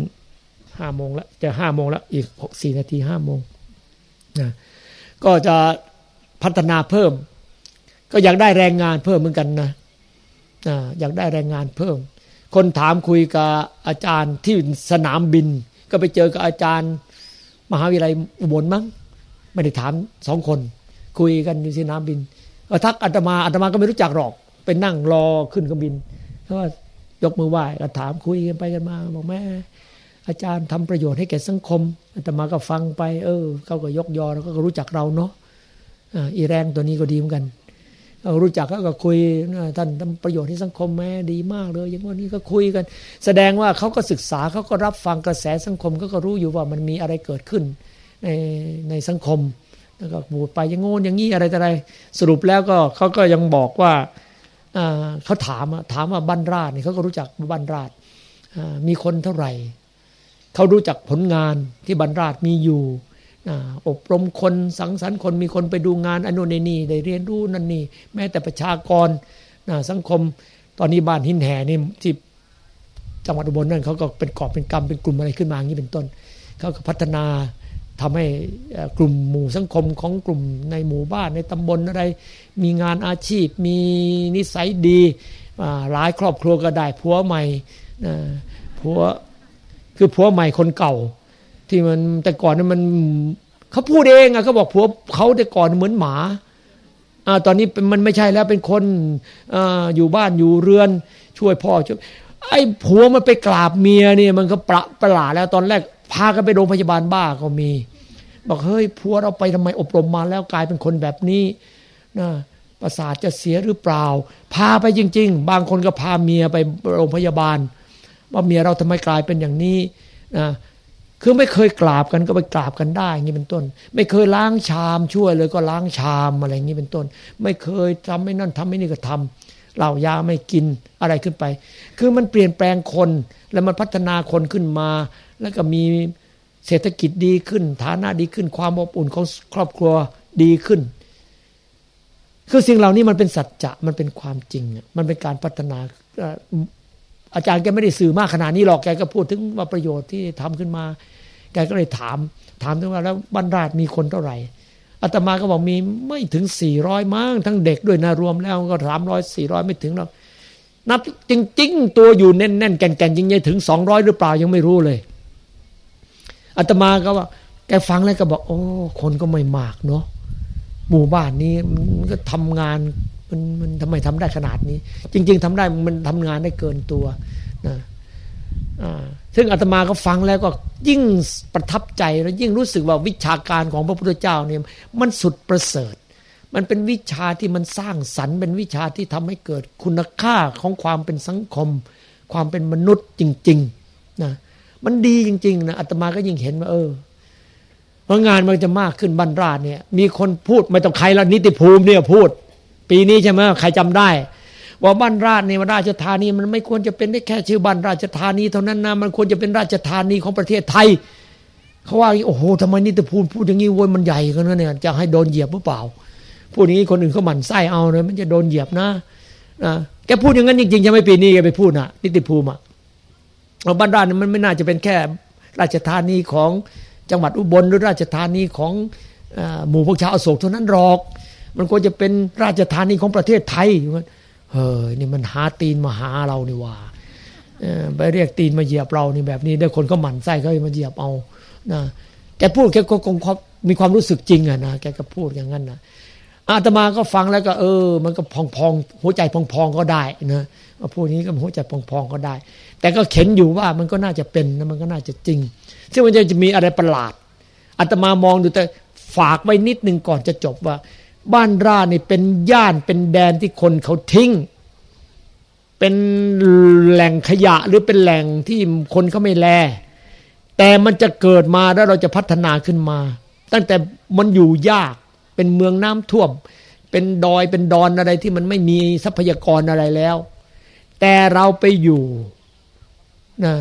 5 โมงแล้วจะ5 โมงแล้วอีก4 นาที5 โมงนะก็จะพัฒนาเพิ่มก็อยากได้แรงงานเพิ่มเหมือนกันนะอยากได้แรงงานเพิ่มคนถามคุยกับอาจารย์ที่สนามบินก็ไปเจอกับอาจารย์มหาวิทยาลัยอุบลมั้งไม่ได้ถาม2 คนคุยกันอยู่ที่สนามบินทักอาตมาก็ไม่รู้จักหรอกไปนั่งรอขึ้นเครื่องบินเขาว่ายกมือไหว้ก็ถามคุยกันไปกันมาบอกแม่อาจารย์ทำประโยชน์ให้แก่สังคมอาตมาก็ฟังไปเขาก็ยกยอแล้วก็รู้จักเราเนาะอีแรงตัวนี้ก็ดีเหมือนกันรู้จักก็คุยท่านทำประโยชน์ให้สังคมแม่ดีมากเลยอย่างนี้ก็คุยกันแสดงว่าเขาก็ศึกษาเขาก็รับฟังกระแสสังคมเขาก็รู้อยู่ว่ามันมีอะไรเกิดขึ้นในสังคมแล้วก็พูดไปอย่างโง่อย่างนี้อะไรต่ออะไรสรุปแล้วก็เขาก็ยังบอกว่าเขาถามว่าบ้านราชนี่เขาก็รู้จักบ้านราชมีคนเท่าไหร่เขารู้จักผลงานที่บ้านราชมีอยู่อบรมคนสังสรรค์คนมีคนไปดูงานอนุนนี่ได้เรียนรู้นั่นนี่แม้แต่ประชากรสังคมตอนนี้บ้านหินแห่นี่ที่จังหวัดอุบลนั่นเขาก็เป็นกอบเป็นกำเป็นกลุ่มอะไรขึ้นมาอย่างนี้เป็นต้นเขาก็พัฒนาทำให้กลุ่มหมู่สังคมของกลุ่มในหมู่บ้านในตำบลอะไรมีงานอาชีพมีนิสัยดีหลายครอบครัวก็ได้ผัวใหม่ผัวคือผัวใหม่คนเก่าที่มันแต่ก่อนนั้นมันเขาพูดเองเขาบอกผัวเขาแต่ก่อนเหมือนหมาตอนนี้มันไม่ใช่แล้วเป็นคนอยู่บ้านอยู่เรือนช่วยพ่อช่วยไอ้ผัวมันไปกราบเมียเนี่ยมันก็ประหลาดแล้วตอนแรกพากันไปโรงพยาบาลบ้าก็มีบอกเฮ้ยผัวเราไปทำไมอบรมมาแล้วกลายเป็นคนแบบนี้นะประสาทจะเสียหรือเปล่าพาไปจริงๆบางคนก็พาเมียไปโรงพยาบาลว่าเมียเราทำไมกลายเป็นอย่างนี้นะคือไม่เคยกราบกันก็ไปกราบกันได้อย่างนี้เป็นต้นไม่เคยล้างชามช่วยเลยก็ล้างชามอะไรอย่างนี้เป็นต้นไม่เคยทำไม่นั่นทำไม่นี่ก็ทำเหล้ายาไม่กินอะไรขึ้นไปคือมันเปลี่ยนแปลงคนแล้วมันพัฒนาคนขึ้นมาแล้วก็มีเศรษฐกิจดีขึ้นฐานะดีขึ้นความอบอุ่นของครอบครัวดีขึ้นคือสิ่งเหล่านี้มันเป็นสัจจะมันเป็นความจริงมันเป็นการพัฒนาอาจารย์แกไม่ได้สื่อมากขนาดนี้หรอกแกก็พูดถึงว่าประโยชน์ที่ทำขึ้นมาแกก็เลยถามถึงว่าแล้วบ้านราชมีคนเท่าไหร่อาตมาก็บอกมีไม่ถึง400มั้งทั้งเด็กด้วยนะรวมแล้วก็300 400ไม่ถึงหรอกนับจริงๆตัวอยู่แน่นๆแก่นๆจริงๆถึง200หรือเปล่ายังไม่รู้เลยอาตมาก็ว่าแกฟังแล้วก็บอกโอ้คนก็ไม่มากเนาะหมู่บ้านนี้มันก็ทำงานมันทำไมทำได้ขนาดนี้จริงๆทำได้มันทำงานได้เกินตัวนะซึ่งอาตมาก็ฟังแล้วก็ยิ่งประทับใจแล้วยิ่งรู้สึกว่าวิชาการของพระพุทธเจ้าเนี่ยมันสุดประเสริฐมันเป็นวิชาที่มันสร้างสรรค์เป็นวิชาที่ทำให้เกิดคุณค่าของความเป็นสังคมความเป็นมนุษย์จริงๆนะมันดีจริงๆนะอาตมาก็ยิ่งเห็นว่าเพราะงานมันจะมากขึ้นบ้านราชเนี่ยมีคนพูดไม่ต้องใครละนิติภูมิเนี่ยพูดปีนี้ใช่ไหมใครจำได้ว่าบ้านราชในราชธานีมันไม่ควรจะเป็นได้แค่ชื่อบ้านราชธานีเท่านั้นนะมันควรจะเป็นราชธานีของประเทศไทยเขาว่าโอ้โหทำไมนิติภูมิพูดอย่างนี้โว้ยมันใหญ่กันนะเนี่ยจะให้โดนเหยียบหรือเปล่าพูดอย่างนี้คนอื่นเขาหมั่นไส้เอาเลยมันจะโดนเหยียบนะแกพูดอย่างนั้นจริงๆใช่ไหมปีนี้แกไปพูดน่ะนิติภูมิบ้านราชมันไม่น่าจะเป็นแค่ราชธานีของจังหวัดอุบลหรือราชธานีของหมู่พวกชาวอโศกเท่านั้นหรอกมันควรจะเป็นราชธานีของประเทศไทยนี่มันหาตีนมาหาเรานี่ว่าไปเรียกตีนมาเหยียบเรานี่แบบนี้ได้คนก็หมั่นไส้เขามาเหยียบเอานะแกพูดแกก็คงมีความรู้สึกจริงนะแกก็พูดอย่างนั้นนะอาตมาก็ฟังแล้วก็มันก็พองหัวใจพองก็ได้นะพูดนี้ก็หัวใจพองก็ได้แต่ก็เข็นอยู่ว่ามันก็น่าจะเป็นนะมันก็น่าจะจริงซึ่งมันจะมีอะไรประหลาดอาตมามองดูแต่ฝากไว้นิดนึงก่อนจะจบว่าบ้านราชนี่เป็นย่านเป็นแดนที่คนเขาทิ้งเป็นแหล่งขยะหรือเป็นแหล่งที่คนเขาไม่แลแต่มันจะเกิดมาแล้วเราจะพัฒนาขึ้นมาตั้งแต่มันอยู่ยากเป็นเมืองน้ำท่วมเป็นดอยเป็นดอนอะไรที่มันไม่มีทรัพยากรอะไรแล้วแต่เราไปอยู่นะ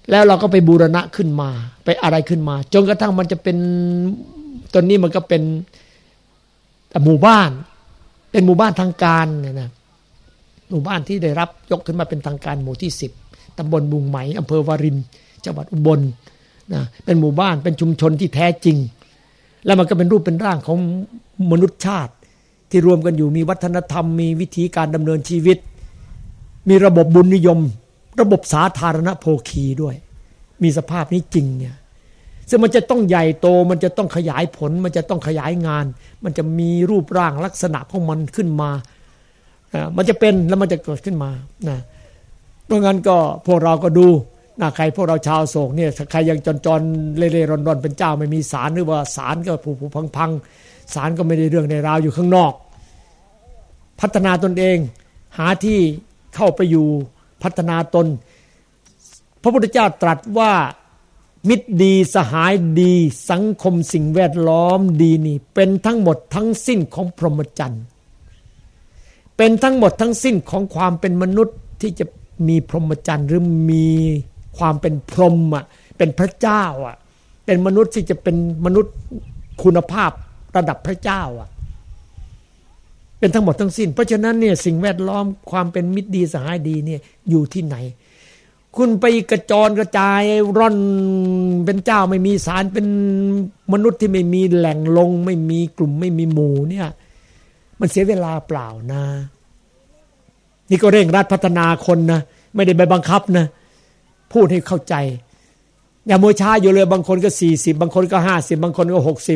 แล้วเราก็ไปบูรณะขึ้นมาไปอะไรขึ้นมาจนกระทั่งมันจะเป็นตอนนี้มันก็เป็นหมู่บ้านเป็นหมู่บ้านทางการเนี่ยนะหมู่บ้านที่ได้รับยกขึ้นมาเป็นทางการหมู่ที่10ตำบลบุงไหมอำเภอวารินจังหวัดอุบลนะเป็นหมู่บ้านเป็นชุมชนที่แท้จริงแล้วมันก็เป็นรูปเป็นร่างของมนุษยชาติที่รวมกันอยู่มีวัฒนธรรมมีวิธีการดำเนินชีวิตมีระบบบุญนิยมระบบสาธารณโภคีด้วยมีสภาพนี้จริงเนี่ยซึ่งมันจะต้องใหญ่โตมันจะต้องขยายผลมันจะต้องขยายงานมันจะมีรูปร่างลักษณะของมันขึ้นมามันจะเป็นแล้วมันจะเกิดขึ้นมานะเพราะงั้นก็พวกเราก็ดูนะใครพวกเราชาวโศกเนี่ยใครยังจรๆเล่ๆร่อนๆเป็นเจ้าไม่มีศาลหรือว่าศาลก็ผุๆพังๆศาลก็ไม่ได้เรื่องในราวอยู่ข้างนอกพัฒนาตนเองหาที่เข้าไปอยู่พัฒนาตนพระพุทธเจ้าตรัสว่ามิตรดีสหายดีสังคมสิ่งแวดล้อมดีนี่เป็นทั้งหมดทั้งสิ้นของพรหมจรรย์เป็นทั้งหมดทั้งสิ้นของความเป็นมนุษย์ที่จะมีพรหมจรรย์หรือมีความเป็นพรหมอ่ะเป็นพระเจ้าอ่ะเป็นมนุษย์ที่จะเป็นมนุษย์คุณภาพระดับพระเจ้าอ่ะเป็นทั้งหมดทั้งสิ้นเพราะฉะนั้นเนี่ยสิ่งแวดล้อมความเป็นมิตรดีสหายดีเนี่ยอยู่ที่ไหนคุณไปกระจรกระจายร่อนเป็นเจ้าไม่มีศาลเป็นมนุษย์ที่ไม่มีแหล่งลงไม่มีกลุ่มไม่มีหมู่เนี่ยมันเสียเวลาเปล่านะนี่ก็เร่งรัดพัฒนาคนนะไม่ได้ไปบังคับนะพูดให้เข้าใจอย่ามัวช้าอยู่เลยบางคนก็40บางคนก็50บางคนก็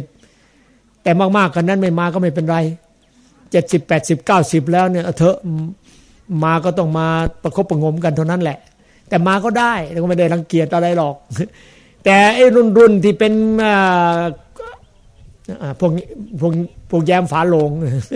60แต่มากๆกันนั้นไม่มาก็ไม่เป็นไร70 80 90แล้วเนี่ยเถอะมาก็ต้องมาประคบประงมกันเท่านั้นแหละแต่มาก็ได้แล้วก็ไม่ได้รังเกียจอะไรหรอกแต่ไอ้รุ่นที่เป็นพวกแย้มฝาโลง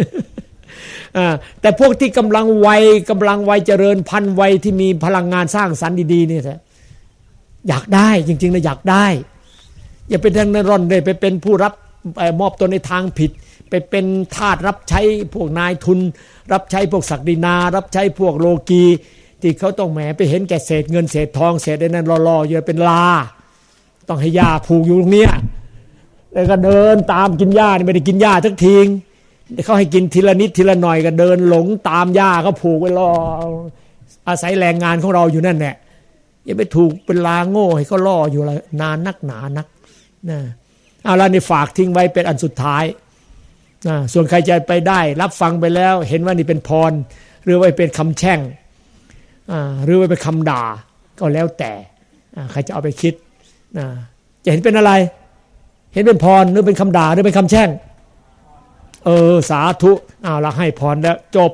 แต่พวกที่กำลังวัยเจริญพันธุ์วัยที่มีพลังงานสร้างสรรค์ดีๆเนี่ยอยากได้จริงๆนะอยากได้อย่าเป็นทางนั้นร่อนเลยไปเป็นผู้รับมอบตนในทางผิดไปเป็นทาสรับใช้พวกนายทุนรับใช้พวกศักดินารับใช้พวกโลกีที่เขาต้องแหมไปเห็นแก่เศษเงินเศษทองเศษไอ้นั่นล่อๆอยู่เป็นลาต้องให้ยาผูกอยู่ตรงเนี้ยแล้วก็เดินตามกินหญ้านี่ไม่ได้กินหญ้าทักทีเขาให้กินทีละนิดทีละหน่อยก็เดินหลงตามหญ้าเขาผูกไว้ล่ออาศัยแรงงานของเราอยู่นั่นแหละอย่าไปถูกเป็นลาโง่ให้เขาล่ออยู่นานนักหนานักนะเอาละนี่ฝากทิ้งไว้เป็นอันสุดท้ายส่วนใครจะไปได้รับฟังไปแล้วเห็นว่านี่เป็นพรหรือว่าเป็นคำแช่งหรือว่าเป็นคำด่าก็แล้วแต่ใครจะเอาไปคิดจะเห็นเป็นอะไรเห็นเป็นพรหรือเป็นคำด่าหรือเป็นคำแช่งสาธุเอาละให้พรแล้วจบ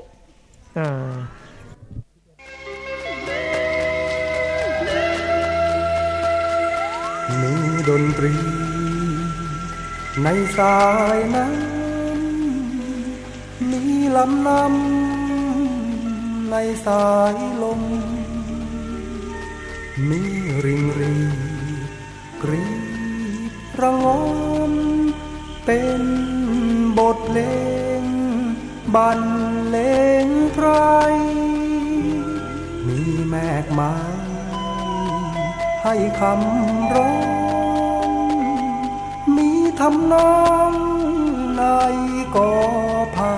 มีดนตรีในสายน้ำมีลำน้ำในสายลมมีริงกรีดระงมเป็นบทเพลงบรรเลงไพรมีแมกไม้ให้คำร้องมีทำนองในกอไผ่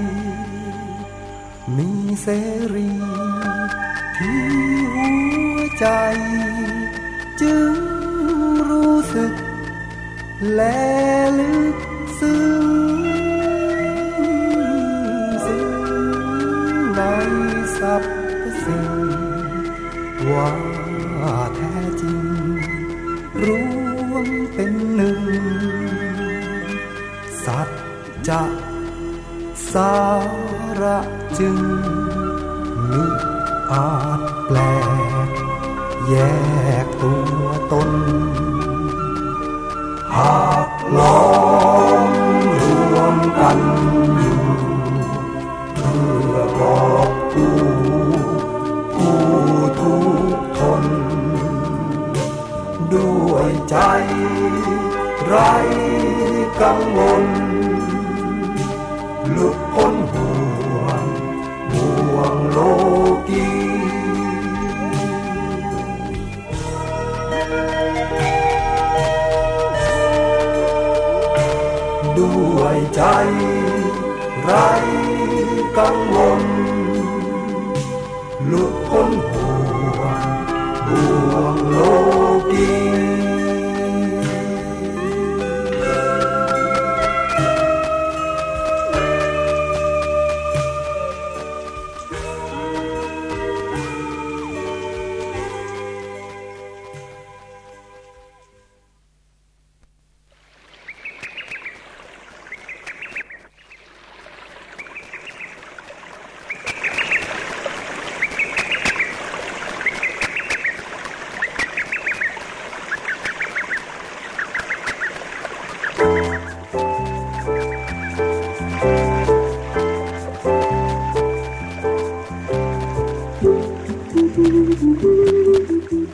มีเสรีที่หัวใจจึงรู้สึกและลึกซึ้งในสรรพสิ่งว่าแท้จริงรวมเป็นหนึ่งสัจจะสาระจึงมิอาจแปลกแยกตัวตนหากล้อมรวมกันอยู่เพื่อกอบกู้ผู้ทุกข์ทนด้วยใจไร้กังวลหลุดพ้นห่วงโลกี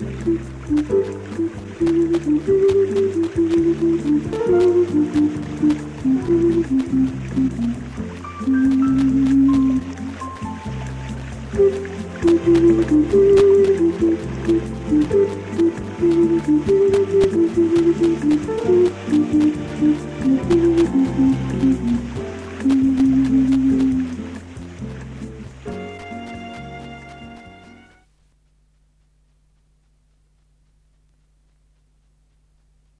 Thank you.